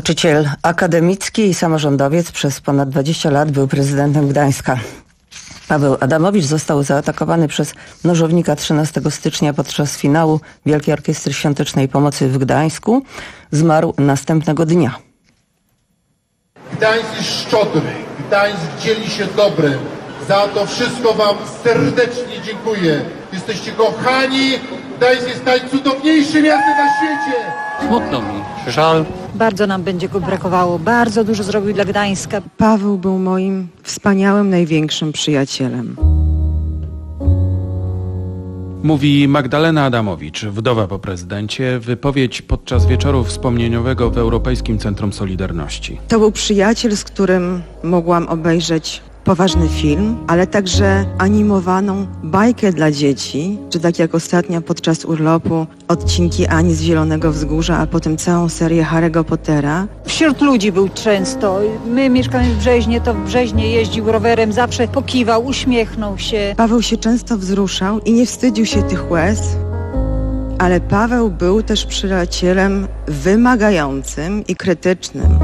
Nauczyciel akademicki i samorządowiec przez ponad dwadzieścia lat był prezydentem Gdańska. Paweł Adamowicz został zaatakowany przez nożownika trzynastego stycznia podczas finału Wielkiej Orkiestry Świątecznej Pomocy w Gdańsku. Zmarł następnego dnia. Gdańsk jest szczodry, Gdańsk dzieli się dobrem. Za to wszystko wam serdecznie dziękuję. Jesteście kochani, Gdańsk jest najcudowniejszym miastem na świecie. Smutno mi, żal. Bardzo nam będzie go brakowało, bardzo dużo zrobił dla Gdańska. Paweł był moim wspaniałym, największym przyjacielem. Mówi Magdalena Adamowicz, wdowa po prezydencie, wypowiedź podczas wieczoru wspomnieniowego w Europejskim Centrum Solidarności. To był przyjaciel, z którym mogłam obejrzeć poważny film, ale także animowaną bajkę dla dzieci, czy tak jak ostatnio podczas urlopu odcinki Ani z Zielonego Wzgórza, a potem całą serię Harry'ego Pottera. Wśród ludzi był często. My mieszkamy w Brzeźnie, to w Brzeźnie jeździł rowerem, zawsze pokiwał, uśmiechnął się. Paweł się często wzruszał i nie wstydził się tych łez, ale Paweł był też przyjacielem wymagającym i krytycznym.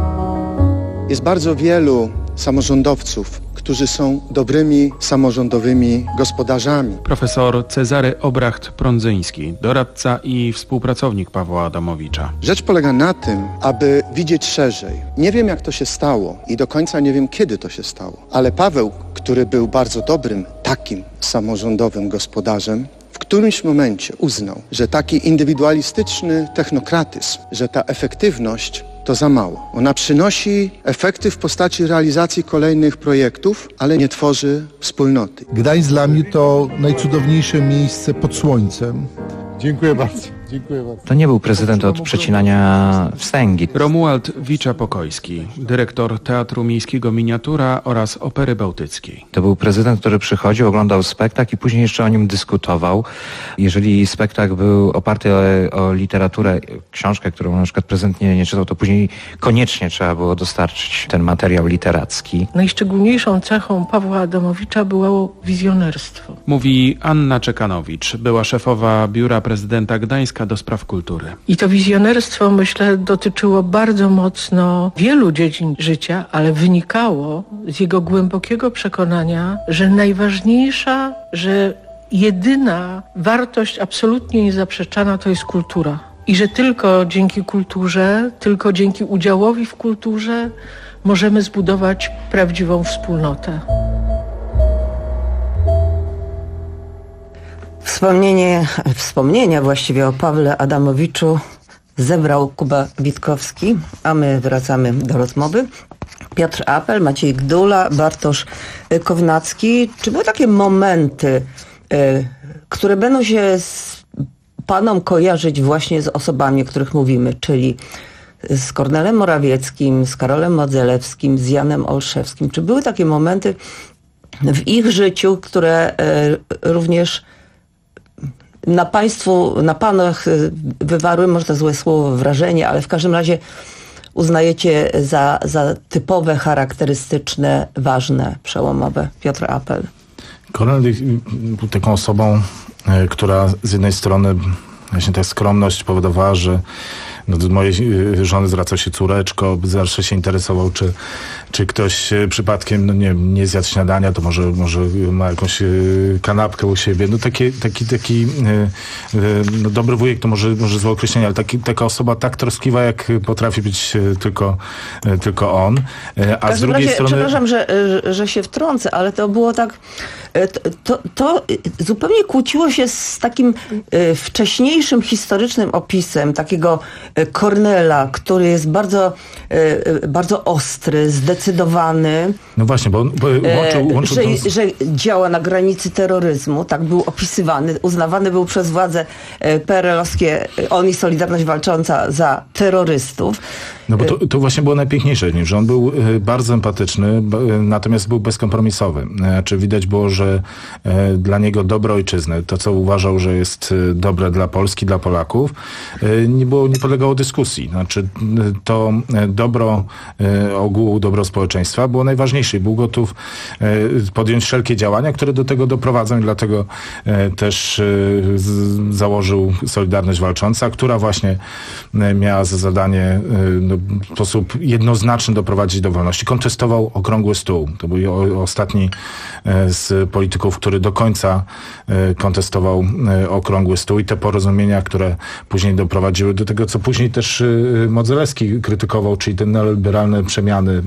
Jest bardzo wielu samorządowców, którzy są dobrymi samorządowymi gospodarzami. Profesor Cezary Obracht-Prądzyński, doradca i współpracownik Pawła Adamowicza. Rzecz polega na tym, aby widzieć szerzej. Nie wiem, jak to się stało i do końca nie wiem, kiedy to się stało, ale Paweł, który był bardzo dobrym takim samorządowym gospodarzem, w którymś momencie uznał, że taki indywidualistyczny technokratyzm, że ta efektywność to za mało. Ona przynosi efekty w postaci realizacji kolejnych projektów, ale nie tworzy wspólnoty. Gdańsk dla mnie to najcudowniejsze miejsce pod słońcem. Dziękuję bardzo. Dziękuję bardzo. To nie był prezydent od przecinania wstęgi. Romuald Wicza-Pokojski, dyrektor Teatru Miejskiego Miniatura oraz Opery Bałtyckiej. To był prezydent, który przychodził, oglądał spektakl i później jeszcze o nim dyskutował. Jeżeli spektakl był oparty o, o literaturę, książkę, którą na przykład prezydent nie, nie czytał, to później koniecznie trzeba było dostarczyć ten materiał literacki. Najszczególniejszą cechą Pawła Adamowicza było wizjonerstwo. Mówi Anna Czekanowicz, była szefowa Biura Prezydenta Gdańska do spraw kultury. I to wizjonerstwo, myślę, dotyczyło bardzo mocno wielu dziedzin życia, ale wynikało z jego głębokiego przekonania, że najważniejsza, że jedyna wartość absolutnie niezaprzeczana to jest kultura. I że tylko dzięki kulturze, tylko dzięki udziałowi w kulturze możemy zbudować prawdziwą wspólnotę. Wspomnienie, wspomnienia właściwie o Pawle Adamowiczu zebrał Kuba Witkowski, a my wracamy do rozmowy. Piotr Apel, Maciej Gdula, Bartosz Kownacki. Czy były takie momenty, y, które będą się z panom kojarzyć właśnie z osobami, o których mówimy, czyli z Kornelem Morawieckim, z Karolem Modzelewskim, z Janem Olszewskim? Czy były takie momenty w ich życiu, które y, również na państwu, na panach wywarły, może to złe słowo, wrażenie, ale w każdym razie uznajecie za, za typowe, charakterystyczne, ważne, przełomowe? Piotr Apel. Kornel był taką osobą, która z jednej strony właśnie ta skromność powodowała, że no, do mojej żony zwracał się córeczko, zawsze się interesował, czy, czy ktoś przypadkiem no, nie, nie zjadł śniadania, to może, może ma jakąś kanapkę u siebie. No taki, taki, taki no, dobry wujek to może, może złe określenie, ale taki, taka osoba tak troskliwa, jak potrafi być tylko, tylko on. A z drugiej razie, strony... Przepraszam, że, że się wtrącę, ale to było tak... To, to zupełnie kłóciło się z takim wcześniejszym historycznym opisem takiego Kornela, który jest bardzo, bardzo ostry, zdecydowany. No właśnie, bo on bo łączył, łączył że, to... że działa na granicy terroryzmu, tak był opisywany, uznawany był przez władze P R L-owskie, on i Solidarność walcząca za terrorystów. No bo to, to właśnie było najpiękniejsze w nim, że on był bardzo empatyczny, natomiast był bezkompromisowy. Znaczy widać było, że dla niego dobro ojczyzny, to co uważał, że jest dobre dla Polski, dla Polaków, nie było, nie podlegało dyskusji. Znaczy to dobro ogółu, dobro społeczeństwa było najważniejsze i był gotów podjąć wszelkie działania, które do tego doprowadzą i dlatego też założył Solidarność Walcząca, która właśnie miała za zadanie no, w sposób jednoznaczny doprowadzić do wolności. Kontestował okrągły stół. To był o, ostatni z polityków, który do końca kontestował okrągły stół i te porozumienia, które później doprowadziły do tego, co później też Modzelewski krytykował, czyli te neoliberalne przemiany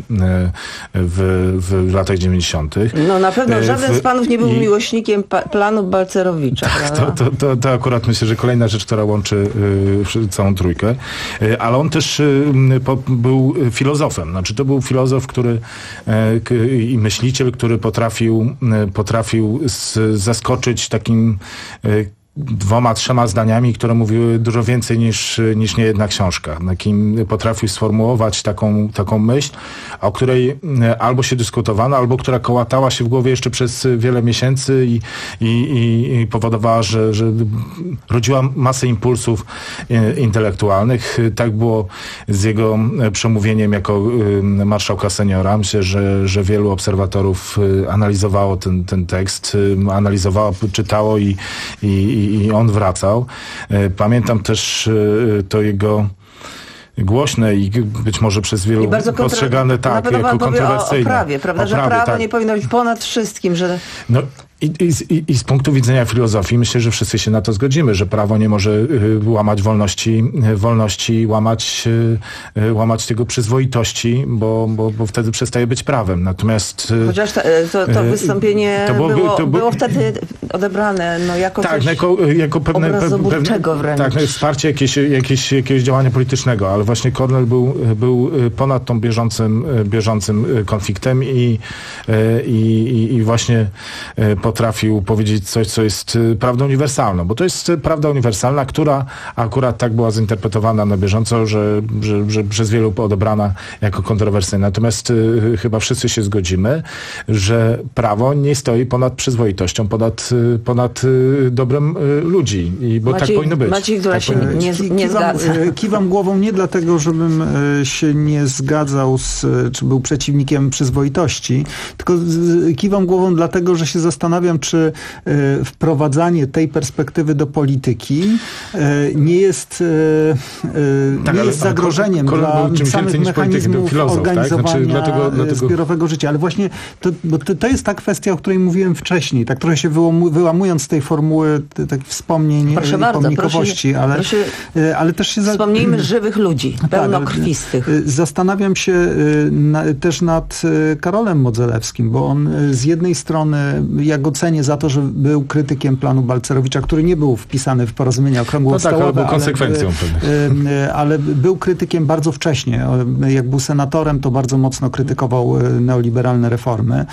w, w latach dziewięćdziesiątych. No na pewno żaden w, z panów nie był i, miłośnikiem pa, planu Balcerowicza. Tak, to, to, to, to akurat myślę, że kolejna rzecz, która łączy y, całą trójkę. Y, ale on też y, po, był filozofem. Znaczy to był filozof, który y, i myśliciel, który potrafił, y, potrafił z, zaskoczyć takim y, dwoma, trzema zdaniami, które mówiły dużo więcej niż, niż niejedna książka. Takim potrafił sformułować taką, taką myśl, o której albo się dyskutowano, albo która kołatała się w głowie jeszcze przez wiele miesięcy i, i, i, i powodowała, że, że rodziła masę impulsów intelektualnych. Tak było z jego przemówieniem jako marszałka seniora. Myślę, że, że wielu obserwatorów analizowało ten, ten tekst, analizowało, czytało i, i i on wracał. Pamiętam też to jego głośne i być może przez wielu postrzegane tak, jako kontrowersyjne. O, o prawie, prawda, o prawie, że prawo tak. nie powinno być ponad wszystkim, że... No, I, i, I z punktu widzenia filozofii myślę, że wszyscy się na to zgodzimy, że prawo nie może y, łamać wolności, y, wolności łamać, y, łamać tego przyzwoitości, bo, bo, bo wtedy przestaje być prawem. Natomiast... Y, Chociaż ta, to, to wystąpienie to było, było, to było wtedy odebrane no, jako tak, coś jako, jako pewne, obrazoburczego wręcz. Tak, no, wsparcie jakieś, jakieś, jakiegoś działania politycznego, ale właśnie Kornel był, był ponad tą bieżącym, bieżącym konfliktem i, i, i właśnie potrafił powiedzieć coś, co jest prawdą uniwersalną, bo to jest prawda uniwersalna, która akurat tak była zinterpretowana na bieżąco, że, że, że przez wielu odebrana jako kontrowersyjna. Natomiast y, chyba wszyscy się zgodzimy, że prawo nie stoi ponad przyzwoitością, ponad, ponad y, dobrem y, ludzi, i, bo Maciej, tak powinno być. Maciej, która tak się nie, nie, nie kiwam, zgadza. Kiwam głową nie dlatego, żebym się nie zgadzał, z, czy był przeciwnikiem przyzwoitości, tylko kiwam głową dlatego, że się zastanawiam, czy y, wprowadzanie tej perspektywy do polityki y, nie jest, y, y, tak, nie ale, jest zagrożeniem ale, ale, dla samych mechanizmów filozof, organizowania tak? Znaczy, dlatego, dlatego... zbiorowego życia. Ale właśnie to, bo to, to jest ta kwestia, o której mówiłem wcześniej, tak trochę się wyłamu, wyłamując z tej formuły takich wspomnień proszę i bardzo, pomnikowości, proszę, ale, proszę, ale też się... Wspomnijmy żywych ludzi, pełnokrwistych. Tak, zastanawiam się na, też nad Karolem Modzelewskim, bo on z jednej strony, ja go cenię za to, że był krytykiem planu Balcerowicza, który nie był wpisany w porozumienia okrągłostołowe. No tak, ale był konsekwencją. Ale, ale był krytykiem bardzo wcześnie. Jak był senatorem, to bardzo mocno krytykował neoliberalne reformy.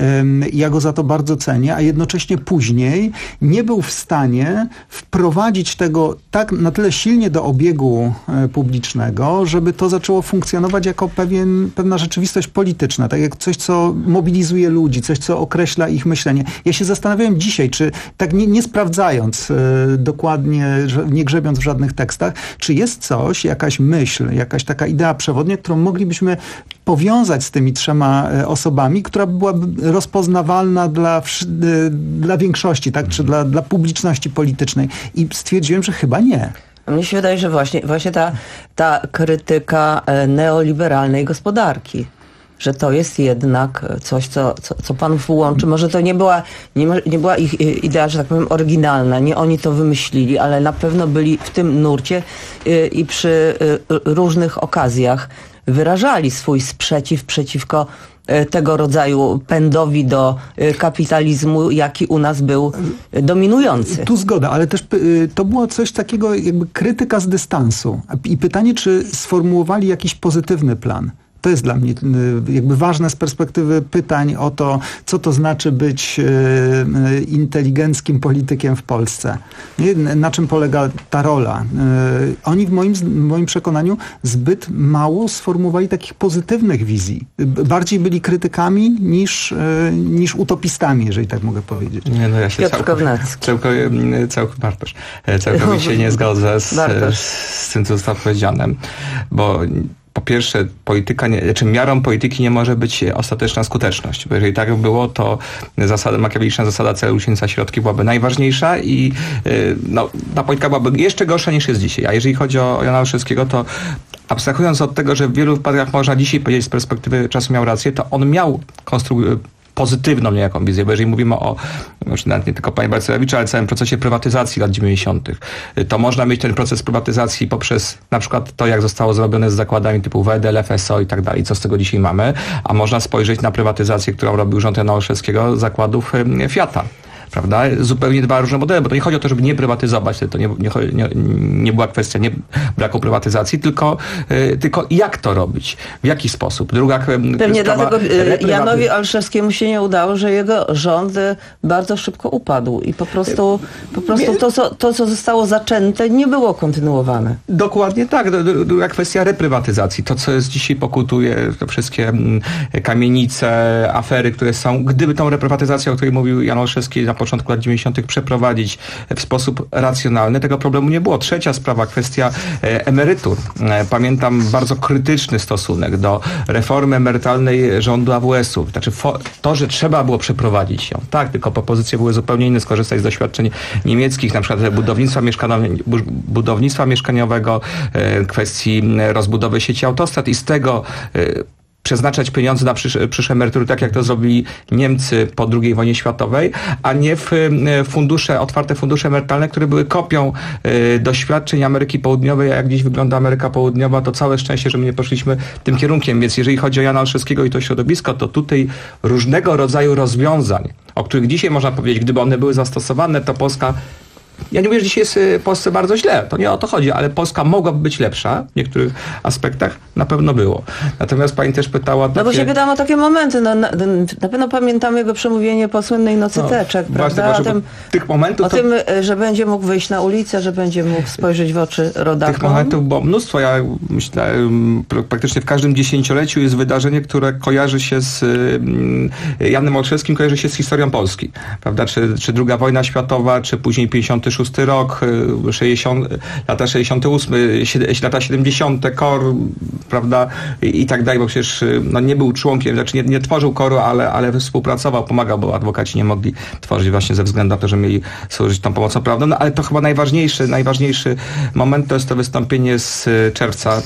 Ja go za to bardzo cenię, a jednocześnie później nie był w stanie wprowadzić tego tak na tyle silnie do obiegu publicznego, żeby to zaczęło funkcjonować jako pewien, pewna rzeczywistość polityczna, tak jak coś, co mobilizuje ludzi, coś, co określa ich myślenie. Ja się zastanawiałem dzisiaj, czy tak nie, nie sprawdzając y, dokładnie, nie grzebiąc w żadnych tekstach, czy jest coś, jakaś myśl, jakaś taka idea przewodnia, którą moglibyśmy powiązać z tymi trzema y, osobami, która byłaby rozpoznawalna dla, y, dla większości, tak, czy dla, dla publiczności politycznej. I stwierdziłem, że chyba nie. Mnie się wydaje, że właśnie, właśnie ta, ta krytyka neoliberalnej gospodarki, że to jest jednak coś, co, co, co panów łączy. Może to nie była, nie, nie była ich idea, że tak powiem, oryginalna. Nie oni to wymyślili, ale na pewno byli w tym nurcie i przy różnych okazjach wyrażali swój sprzeciw przeciwko tego rodzaju pędowi do kapitalizmu, jaki u nas był dominujący. Tu zgoda, ale też to było coś takiego jakby krytyka z dystansu. I pytanie, czy sformułowali jakiś pozytywny plan. To jest dla mnie jakby ważne z perspektywy pytań o to, co to znaczy być inteligenckim politykiem w Polsce. Na czym polega ta rola? Oni w moim, w moim przekonaniu zbyt mało sformułowali takich pozytywnych wizji. Bardziej byli krytykami niż, niż utopistami, jeżeli tak mogę powiedzieć. Nie, no ja się całkowicie, całkowicie, całkowicie, całkowicie nie zgodzę z, z tym, co zostało powiedziane, bo po pierwsze, polityka nie, znaczy miarą polityki nie może być ostateczna skuteczność, bo jeżeli tak by było, to zasada, makiaweliczna zasada celu uświęca środki byłaby najważniejsza i yy, no, ta polityka byłaby jeszcze gorsza niż jest dzisiaj. A jeżeli chodzi o Jana Olszewskiego, to abstrahując od tego, że w wielu wypadkach można dzisiaj powiedzieć z perspektywy czasu miał rację, to on miał konstru- pozytywną niejaką wizję, bo jeżeli mówimy o, już nawet nie tylko panie Balcerowiczu, ale całym procesie prywatyzacji lat dziewięćdziesiątych, to można mieć ten proces prywatyzacji poprzez na przykład to, jak zostało zrobione z zakładami typu W E D L, F S O i tak dalej, co z tego dzisiaj mamy, a można spojrzeć na prywatyzację, którą robił rząd Jana Olszewskiego, zakładów Fiata. Prawda? Zupełnie dwa różne modele, bo to nie chodzi o to, żeby nie prywatyzować, to nie, nie, nie, nie była kwestia nie braku prywatyzacji, tylko, yy, tylko jak to robić, w jaki sposób. Druga Pewnie dlatego reprywaty... Janowi Olszewskiemu się nie udało, że jego rząd bardzo szybko upadł i po prostu, po prostu to, co, to, co zostało zaczęte, nie było kontynuowane. Dokładnie tak. Druga kwestia reprywatyzacji. To, co jest dzisiaj pokutuje, to wszystkie kamienice, afery, które są. Gdyby tą reprywatyzację, o której mówił Jan Olszewski na początku lat dziewięćdziesiątych przeprowadzić w sposób racjonalny, tego problemu nie było. Trzecia sprawa, kwestia e, emerytur. E, pamiętam bardzo krytyczny stosunek do reformy emerytalnej rządu A W S-u. Znaczy fo, to, że trzeba było przeprowadzić ją. Tak, tylko propozycje były zupełnie inne. Skorzystać z doświadczeń niemieckich, na przykład budownictwa, mieszkanowe, budownictwa mieszkaniowego, e, kwestii rozbudowy sieci autostrad i z tego e, przeznaczać pieniądze na przysz, przyszłe emerytury, tak jak to zrobili Niemcy po drugiej wojnie światowej, a nie w fundusze, otwarte fundusze emerytalne, które były kopią y, doświadczeń Ameryki Południowej, a jak dziś wygląda Ameryka Południowa, to całe szczęście, że my nie poszliśmy tym kierunkiem. Więc jeżeli chodzi o Jana Olszewskiego i to środowisko, to tutaj różnego rodzaju rozwiązań, o których dzisiaj można powiedzieć, gdyby one były zastosowane, to Polska... Ja nie mówię, że dzisiaj jest w Polsce bardzo źle, to nie o to chodzi, ale Polska mogłaby być lepsza w niektórych aspektach, na pewno było. Natomiast pani też pytała... Takie... No bo się pytałam o takie momenty, no, na, na pewno pamiętamy jego przemówienie po słynnej Nocy no, Teczek, prawda? Właśnie, o tym, tych momentów o to... tym, że będzie mógł wyjść na ulicę, że będzie mógł spojrzeć w oczy rodakom. Tych momentów było mnóstwo. Ja myślę, praktycznie w każdym dziesięcioleciu jest wydarzenie, które kojarzy się z Janem Olszewskim, kojarzy się z historią Polski, prawda? Czy, czy druga wojna światowa, czy później pięćdziesiąty szósty rok, sześćdziesiąty, lata sześćdziesiąte ósme, lata siedemdziesiąte, K O R, prawda, i, i tak dalej, bo przecież no, nie był członkiem, znaczy nie, nie tworzył K O R-u, ale, ale współpracował, pomagał, bo adwokaci nie mogli tworzyć właśnie ze względu na to, że mieli służyć tą pomocą prawną, no ale to chyba najważniejszy, najważniejszy moment to jest to wystąpienie z czerwca,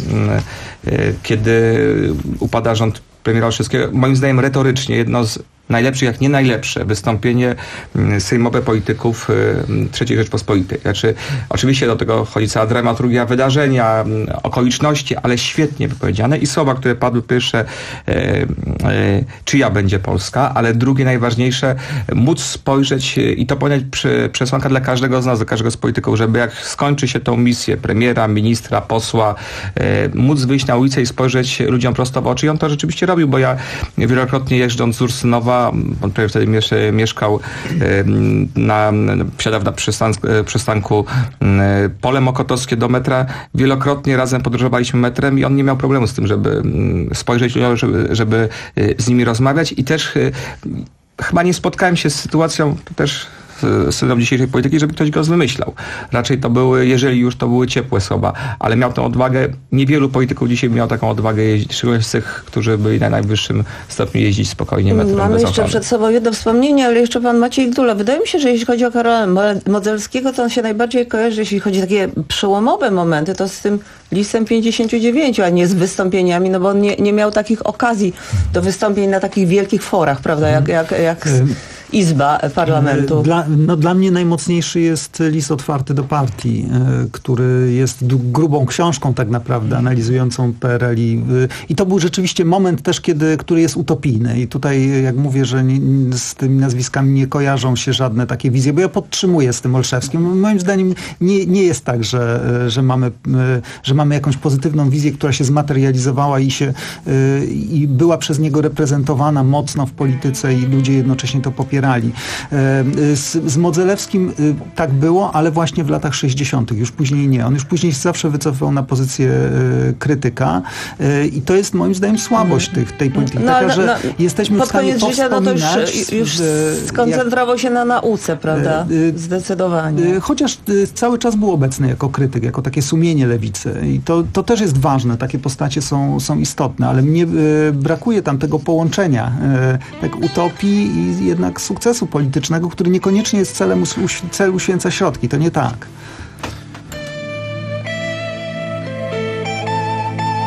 kiedy upada rząd premiera Olszewskiego, moim zdaniem retorycznie jedno z najlepsze, jak nie najlepsze wystąpienie sejmowe polityków trzeciej Rzeczpospolitej. Znaczy, oczywiście do tego chodzi cała dramaturgia wydarzenia, okoliczności, ale świetnie wypowiedziane i słowa, które padły pierwsze, e, e, czyja będzie Polska, ale drugie najważniejsze, móc spojrzeć i to powinna być przesłanka dla każdego z nas, dla każdego z polityków, żeby jak skończy się tą misję premiera, ministra, posła, e, móc wyjść na ulicę i spojrzeć ludziom prosto w oczy. I on to rzeczywiście robił, bo ja wielokrotnie jeżdżąc z Ursynowa, on wtedy mieszkał na, wsiadał na przystanku, przystanku Pole Mokotowskie do metra. Wielokrotnie razem podróżowaliśmy metrem i on nie miał problemu z tym, żeby spojrzeć, żeby, żeby z nimi rozmawiać i też chyba nie spotkałem się z sytuacją, to też synem dzisiejszej polityki, żeby ktoś go wymyślał. Raczej to były, jeżeli już, to były ciepłe słowa, ale miał tę odwagę, niewielu polityków dzisiaj miał taką odwagę jeździć, szczególnie z tych, którzy byli na najwyższym stopniu jeździć spokojnie metrem. Mamy jeszcze ochrony. Przed sobą jedno wspomnienie, ale jeszcze pan Maciej Gdula. Wydaje mi się, że jeśli chodzi o Karola Modzelskiego, to on się najbardziej kojarzy, jeśli chodzi o takie przełomowe momenty, to z tym listem pięćdziesięciu dziewięciu, a nie z wystąpieniami, no bo on nie, nie miał takich okazji do wystąpień na takich wielkich forach, prawda, jak, jak, jak Izba Parlamentu. Dla, no, dla mnie najmocniejszy jest list otwarty do partii, który jest grubą książką tak naprawdę, analizującą P R L i, i to był rzeczywiście moment też, kiedy, który jest utopijny i tutaj jak mówię, że nie, z tymi nazwiskami nie kojarzą się żadne takie wizje, bo ja podtrzymuję z tym Olszewskim. Moim zdaniem nie, nie jest tak, że, że, mamy, że mamy jakąś pozytywną wizję, która się zmaterializowała i, się, i była przez niego reprezentowana mocno w polityce i ludzie jednocześnie to popierali. Z, z Modzelewskim tak było, ale właśnie w latach sześćdziesiątych. Już później nie. On już później zawsze wycofywał na pozycję krytyka i to jest moim zdaniem słabość tych, tej polityki. No, Taka, no, że no, jesteśmy pod w stanie koniec życia no to już, już skoncentrował jak, się na nauce, prawda? Zdecydowanie. Chociaż cały czas był obecny jako krytyk, jako takie sumienie lewicy. I to, to też jest ważne. Takie postacie są, są istotne, ale mnie brakuje tam tego połączenia tak utopii i jednak sukcesu politycznego, który niekoniecznie jest celem, cel uświęca środki. To nie tak.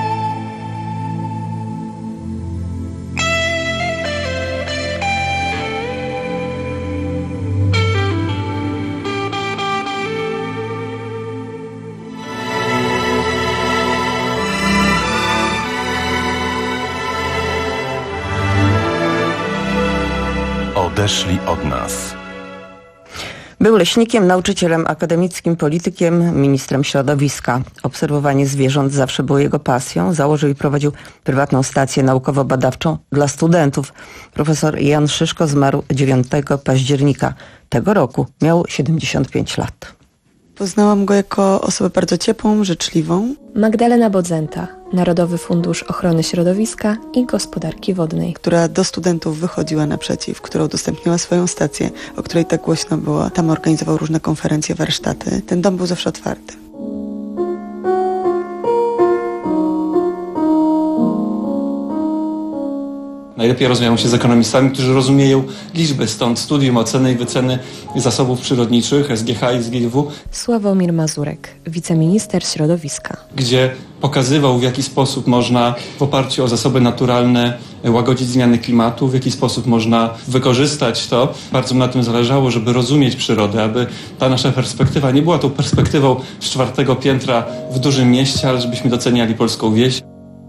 odeszli od nas. Był leśnikiem, nauczycielem akademickim, politykiem, ministrem środowiska. Obserwowanie zwierząt zawsze było jego pasją. Założył i prowadził prywatną stację naukowo-badawczą dla studentów. Profesor Jan Szyszko zmarł dziewiątego października tego roku. Miał siedemdziesiąt pięć lat. Poznałam go jako osobę bardzo ciepłą, życzliwą. Magdalena Bodzenta, Narodowy Fundusz Ochrony Środowiska i Gospodarki Wodnej. Która do studentów wychodziła naprzeciw, która udostępniła swoją stację, o której tak głośno było. Tam organizował różne konferencje, warsztaty. Ten dom był zawsze otwarty. Najlepiej rozmawiam się z ekonomistami, którzy rozumieją liczby, stąd studium oceny i wyceny zasobów przyrodniczych, S G H i S G W. Sławomir Mazurek, wiceminister środowiska. Gdzie pokazywał, w jaki sposób można w oparciu o zasoby naturalne łagodzić zmiany klimatu, w jaki sposób można wykorzystać to. Bardzo mi na tym zależało, żeby rozumieć przyrodę, aby ta nasza perspektywa nie była tą perspektywą z czwartego piętra w dużym mieście, ale żebyśmy doceniali polską wieś.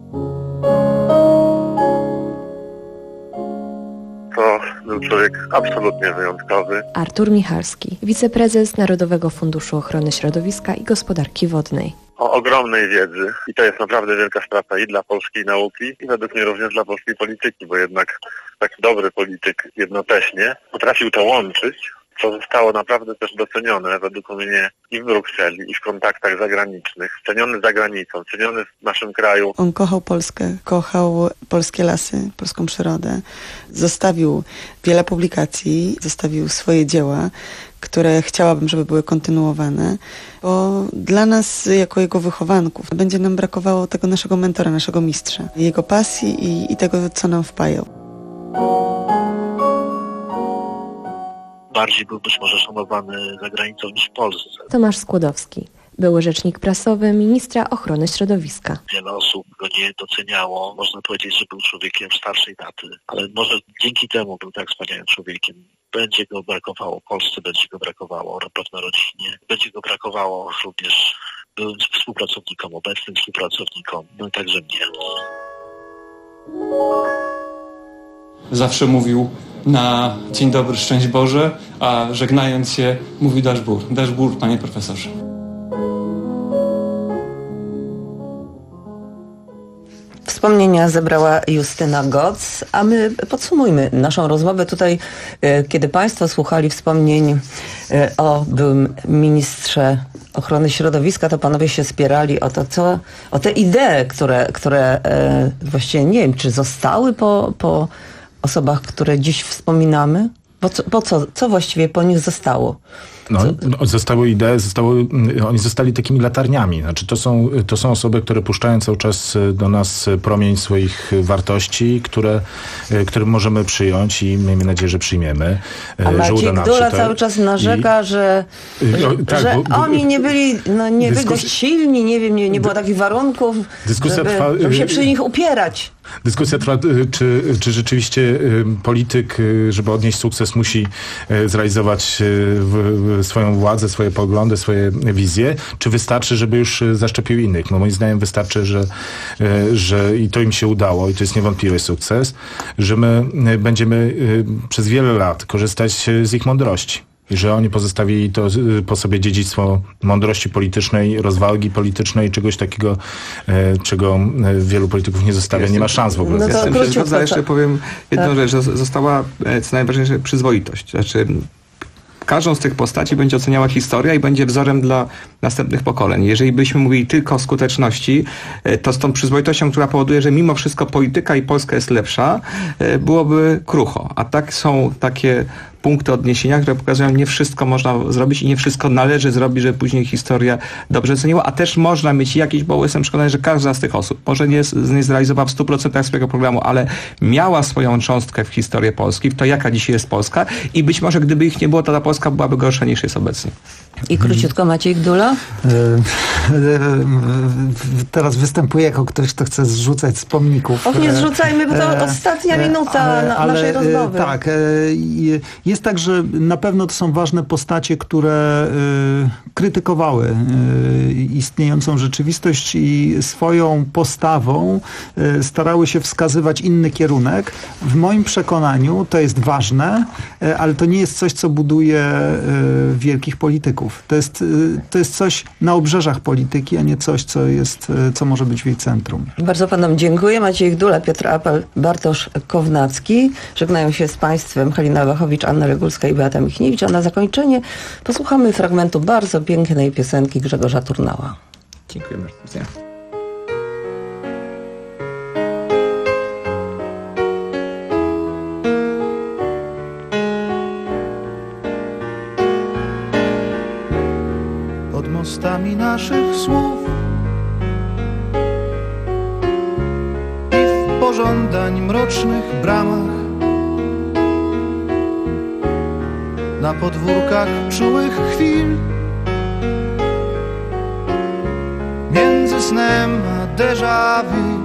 Był człowiek absolutnie wyjątkowy. Artur Michalski, wiceprezes Narodowego Funduszu Ochrony Środowiska i Gospodarki Wodnej. O ogromnej wiedzy i to jest naprawdę wielka strata i dla polskiej nauki i według mnie również dla polskiej polityki, bo jednak taki dobry polityk jednocześnie potrafił to łączyć, co zostało naprawdę też docenione według mnie i w Brukseli, i w kontaktach zagranicznych. Ceniony za granicą, ceniony w naszym kraju. On kochał Polskę, kochał polskie lasy, polską przyrodę. Zostawił wiele publikacji, zostawił swoje dzieła, które chciałabym, żeby były kontynuowane, bo dla nas, jako jego wychowanków, będzie nam brakowało tego naszego mentora, naszego mistrza, jego pasji i, i tego, co nam wpajał. Bardziej był być może szanowany za granicą niż w Polsce. Tomasz Skłodowski, były rzecznik prasowy ministra ochrony środowiska. Wiele osób go nie doceniało. Można powiedzieć, że był człowiekiem starszej daty, ale może dzięki temu był tak wspaniałym człowiekiem. Będzie go brakowało Polsce, będzie go brakowało na pewno rodzinie, będzie go brakowało również byłym współpracownikom, obecnym współpracownikom, no i także mnie. Zawsze mówił na dzień dobry, szczęść Boże, a żegnając się mówi dasz bur. Dasz bur, panie profesorze. Wspomnienia zebrała Justyna Goc, a my podsumujmy naszą rozmowę tutaj, kiedy Państwo słuchali wspomnień o byłym ministrze ochrony środowiska, to panowie się spierali o to, co, o te idee, które, które właściwie nie wiem, czy zostały po, po osobach, które dziś wspominamy? Po co, po co, co właściwie po nich zostało? No, no, zostały idee, zostały, oni zostali takimi latarniami. Znaczy, to są, to są osoby, które puszczają cały czas do nas promień swoich wartości, które, które możemy przyjąć i miejmy nadzieję, że przyjmiemy. A Maciej Gdula cały czas narzeka, I... że, no, tak, że bo, bo, oni nie byli, no, nie dyskus... byli dość silni, nie wiem, nie, nie było takich warunków, żeby, trwa... żeby się przy nich upierać. Dyskusja trwa, czy, czy rzeczywiście polityk, żeby odnieść sukces, musi zrealizować w, w swoją władzę, swoje poglądy, swoje wizje, czy wystarczy, żeby już zaszczepił innych? No moim zdaniem wystarczy, że, że i to im się udało i to jest niewątpliwy sukces, że my będziemy przez wiele lat korzystać z ich mądrości. I że oni pozostawili to po sobie dziedzictwo mądrości politycznej, rozwagi politycznej, czegoś takiego, e, czego wielu polityków nie zostawia, nie ma szans w ogóle. No to Jestem króciutko, ale jeszcze powiem jedną tak. rzecz, że została co najważniejsze przyzwoitość. Znaczy każdą z tych postaci będzie oceniała historia i będzie wzorem dla następnych pokoleń. Jeżeli byśmy mówili tylko o skuteczności, to z tą przyzwoitością, która powoduje, że mimo wszystko polityka i Polska jest lepsza, byłoby krucho. A tak są takie punkty odniesienia, które pokazują, nie wszystko można zrobić i nie wszystko należy zrobić, żeby później historia dobrze ceniła, a też można mieć jakieś, bo jestem przekonany, że każda z tych osób może nie, nie zrealizowała w stu procentach swojego programu, ale miała swoją cząstkę w historii Polski, w to jaka dzisiaj jest Polska i być może gdyby ich nie było, to ta Polska byłaby gorsza niż jest obecnie. I króciutko Maciej Gdula? Teraz występuję jako ktoś, kto chce zrzucać z pomników. Och, nie zrzucajmy, bo to ostatnia minuta ale, na, ale, naszej rozmowy. Tak, Jest tak, że na pewno to są ważne postacie, które y, krytykowały y, istniejącą rzeczywistość i swoją postawą y, starały się wskazywać inny kierunek. W moim przekonaniu to jest ważne, y, ale to nie jest coś, co buduje y, wielkich polityków. To jest, y, to jest coś na obrzeżach polityki, a nie coś, co jest, y, co może być w jej centrum. Bardzo panom dziękuję. Maciej Gdula, Piotr Apel, Bartosz Kownacki. Żegnają się z państwem Halina Wachowicz, Anna Regulska i Beata Michniewicz. A na zakończenie posłuchamy fragmentu bardzo pięknej piosenki Grzegorza Turnała. Dziękuję bardzo. Pod mostami naszych słów i w pożądań mrocznych bramach, na podwórkach czułych chwil, między snem a déjà vu,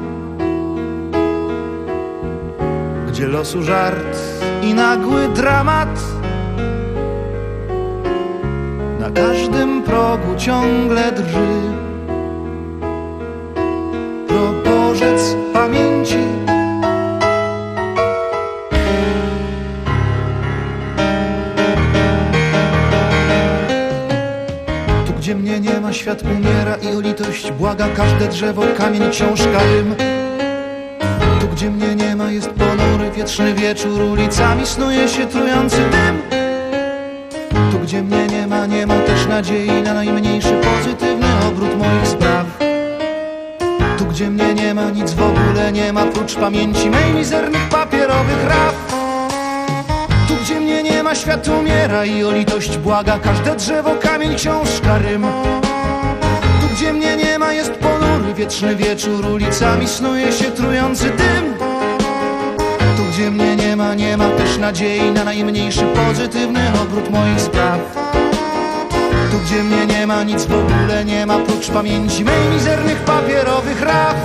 gdzie losu żart i nagły dramat, na każdym progu ciągle drży proporzec pamięci. Tu, gdzie mnie nie ma, świat umiera i o litość błaga każde drzewo, kamień, książka, rym. Tu, gdzie mnie nie ma, jest ponury, wietrzny wieczór, ulicami snuje się trujący dym. Tu, gdzie mnie nie ma, nie ma też nadziei na najmniejszy pozytywny obrót moich spraw. Tu, gdzie mnie nie ma, nic w ogóle nie ma, prócz pamięci mej mizernych papierowych raf. Tu, gdzie mnie nie ma, świat umiera i o litość błaga każde drzewo, kamień, książka, rym. Tu, gdzie mnie nie ma, jest ponury, wietrzny wieczór, ulicami snuje się trujący dym. Tu, gdzie mnie nie ma, nie ma też nadziei na najmniejszy pozytywny obrót moich spraw. Tu, gdzie mnie nie ma, nic w ogóle nie ma, prócz pamięci mej mizernych papierowych raf.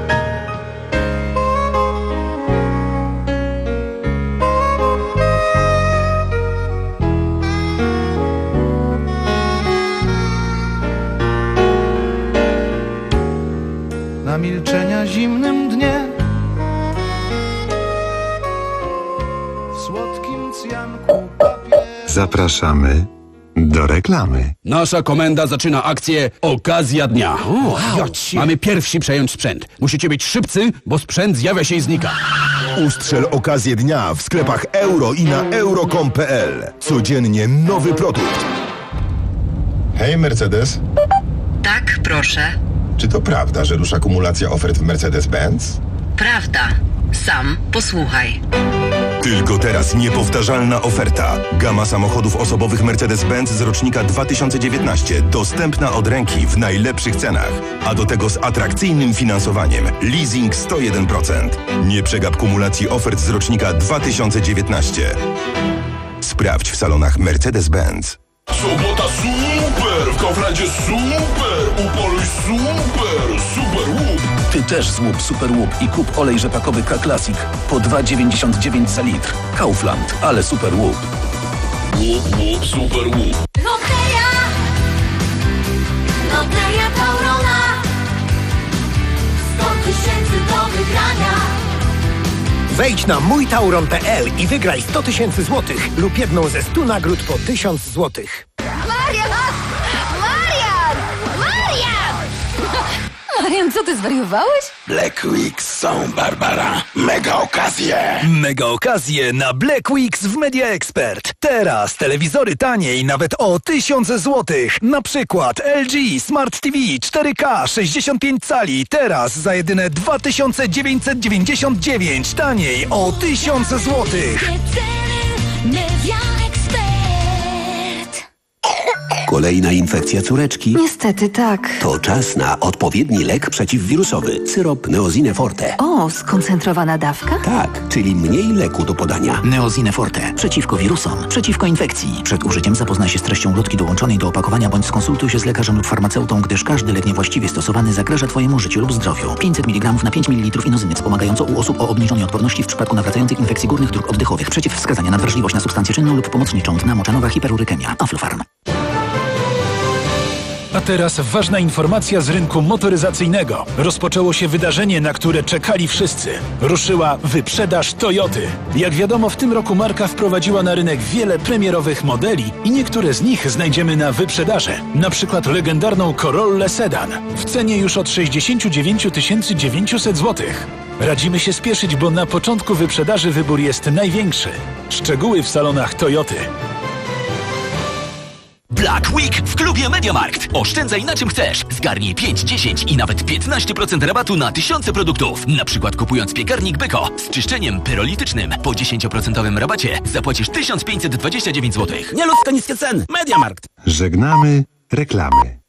Na milczenia zimnym dnie, w słodkim cjanku papier. Zapraszamy do reklamy. Nasza komenda zaczyna akcję Okazja Dnia. O, wow. Mamy pierwsi przejąć sprzęt. Musicie być szybcy, bo sprzęt zjawia się i znika. Ustrzel okazję dnia w sklepach Euro i na euro kropka com kropka pe el. Codziennie nowy produkt. Hej, Mercedes. Tak, proszę. Czy to prawda, że rusza kumulacja ofert w Mercedes-Benz? Prawda. Sam posłuchaj. Tylko teraz niepowtarzalna oferta. Gama samochodów osobowych Mercedes-Benz z rocznika dwa tysiące dziewiętnastego. Dostępna od ręki w najlepszych cenach. A do tego z atrakcyjnym finansowaniem. Leasing sto jeden procent. Nie przegap kumulacji ofert z rocznika dwa tysiące dziewiętnastego. Sprawdź w salonach Mercedes-Benz. Sobota super! W Kauflandzie super! Upoluj super! Super łup! Ty też złup super łup i kup olej rzepakowy K-Classic po dwa dziewięćdziesiąt dziewięć za litr. Kaufland, ale super łup. Łup, łup, super łup. Loteria! Loteria Taurona! sto tysięcy do wygrania! Wejdź na mój tauron kropka pe el i wygraj sto tysięcy złotych lub jedną ze stu nagród po tysiąc złotych. Marian! Marian! Marian! Marian, co ty zwariowałeś? Black Weeks są, Barbara. Mega okazje. Mega okazje na Black Weeks w Media Expert. Teraz telewizory taniej nawet o tysiąc złotych. Na przykład L G Smart T V cztery K sześćdziesiąt pięć cali. Teraz za jedyne dwa tysiące dziewięćset dziewięćdziesiąt dziewięć. Taniej o tysiąc złotych. Media Expert. Kolejna infekcja córeczki? Niestety tak. To czas na odpowiedni lek przeciwwirusowy. Syrop Neosine Forte. O, skoncentrowana dawka? Tak, czyli mniej leku do podania. Neosine Forte. Przeciwko wirusom, przeciwko infekcji. Przed użyciem zapoznaj się z treścią lotki dołączonej do opakowania bądź skonsultuj się z lekarzem lub farmaceutą, gdyż każdy lek niewłaściwie stosowany zagraża Twojemu życiu lub zdrowiu. pięćset miligramów na pięć mililitrów inozyny wspomagająco u osób o obniżonej odporności w przypadku nawracających infekcji górnych dróg oddechowych. Przeciwwskazania na wrażliwość na substancję czynną lub pomocniczą. Dna moczanowa hiperurykemia. Aflofarm. A teraz ważna informacja z rynku motoryzacyjnego. Rozpoczęło się wydarzenie, na które czekali wszyscy. Ruszyła wyprzedaż Toyoty. Jak wiadomo, w tym roku marka wprowadziła na rynek wiele premierowych modeli i niektóre z nich znajdziemy na wyprzedaży. Na przykład legendarną Corollę Sedan w cenie już od sześćdziesiąt dziewięć tysięcy dziewięćset złotych. Radzimy się spieszyć, bo na początku wyprzedaży wybór jest największy. Szczegóły w salonach Toyoty. Black Week w klubie MediaMarkt. Oszczędzaj na czym chcesz. Zgarnij pięć, dziesięć i nawet piętnaście procent rabatu na tysiące produktów. Na przykład kupując piekarnik Beko z czyszczeniem pyrolitycznym po dziesięć procent rabacie zapłacisz tysiąc pięćset dwadzieścia dziewięć złotych. Nieludzko niskie ceny. MediaMarkt. Żegnamy reklamy.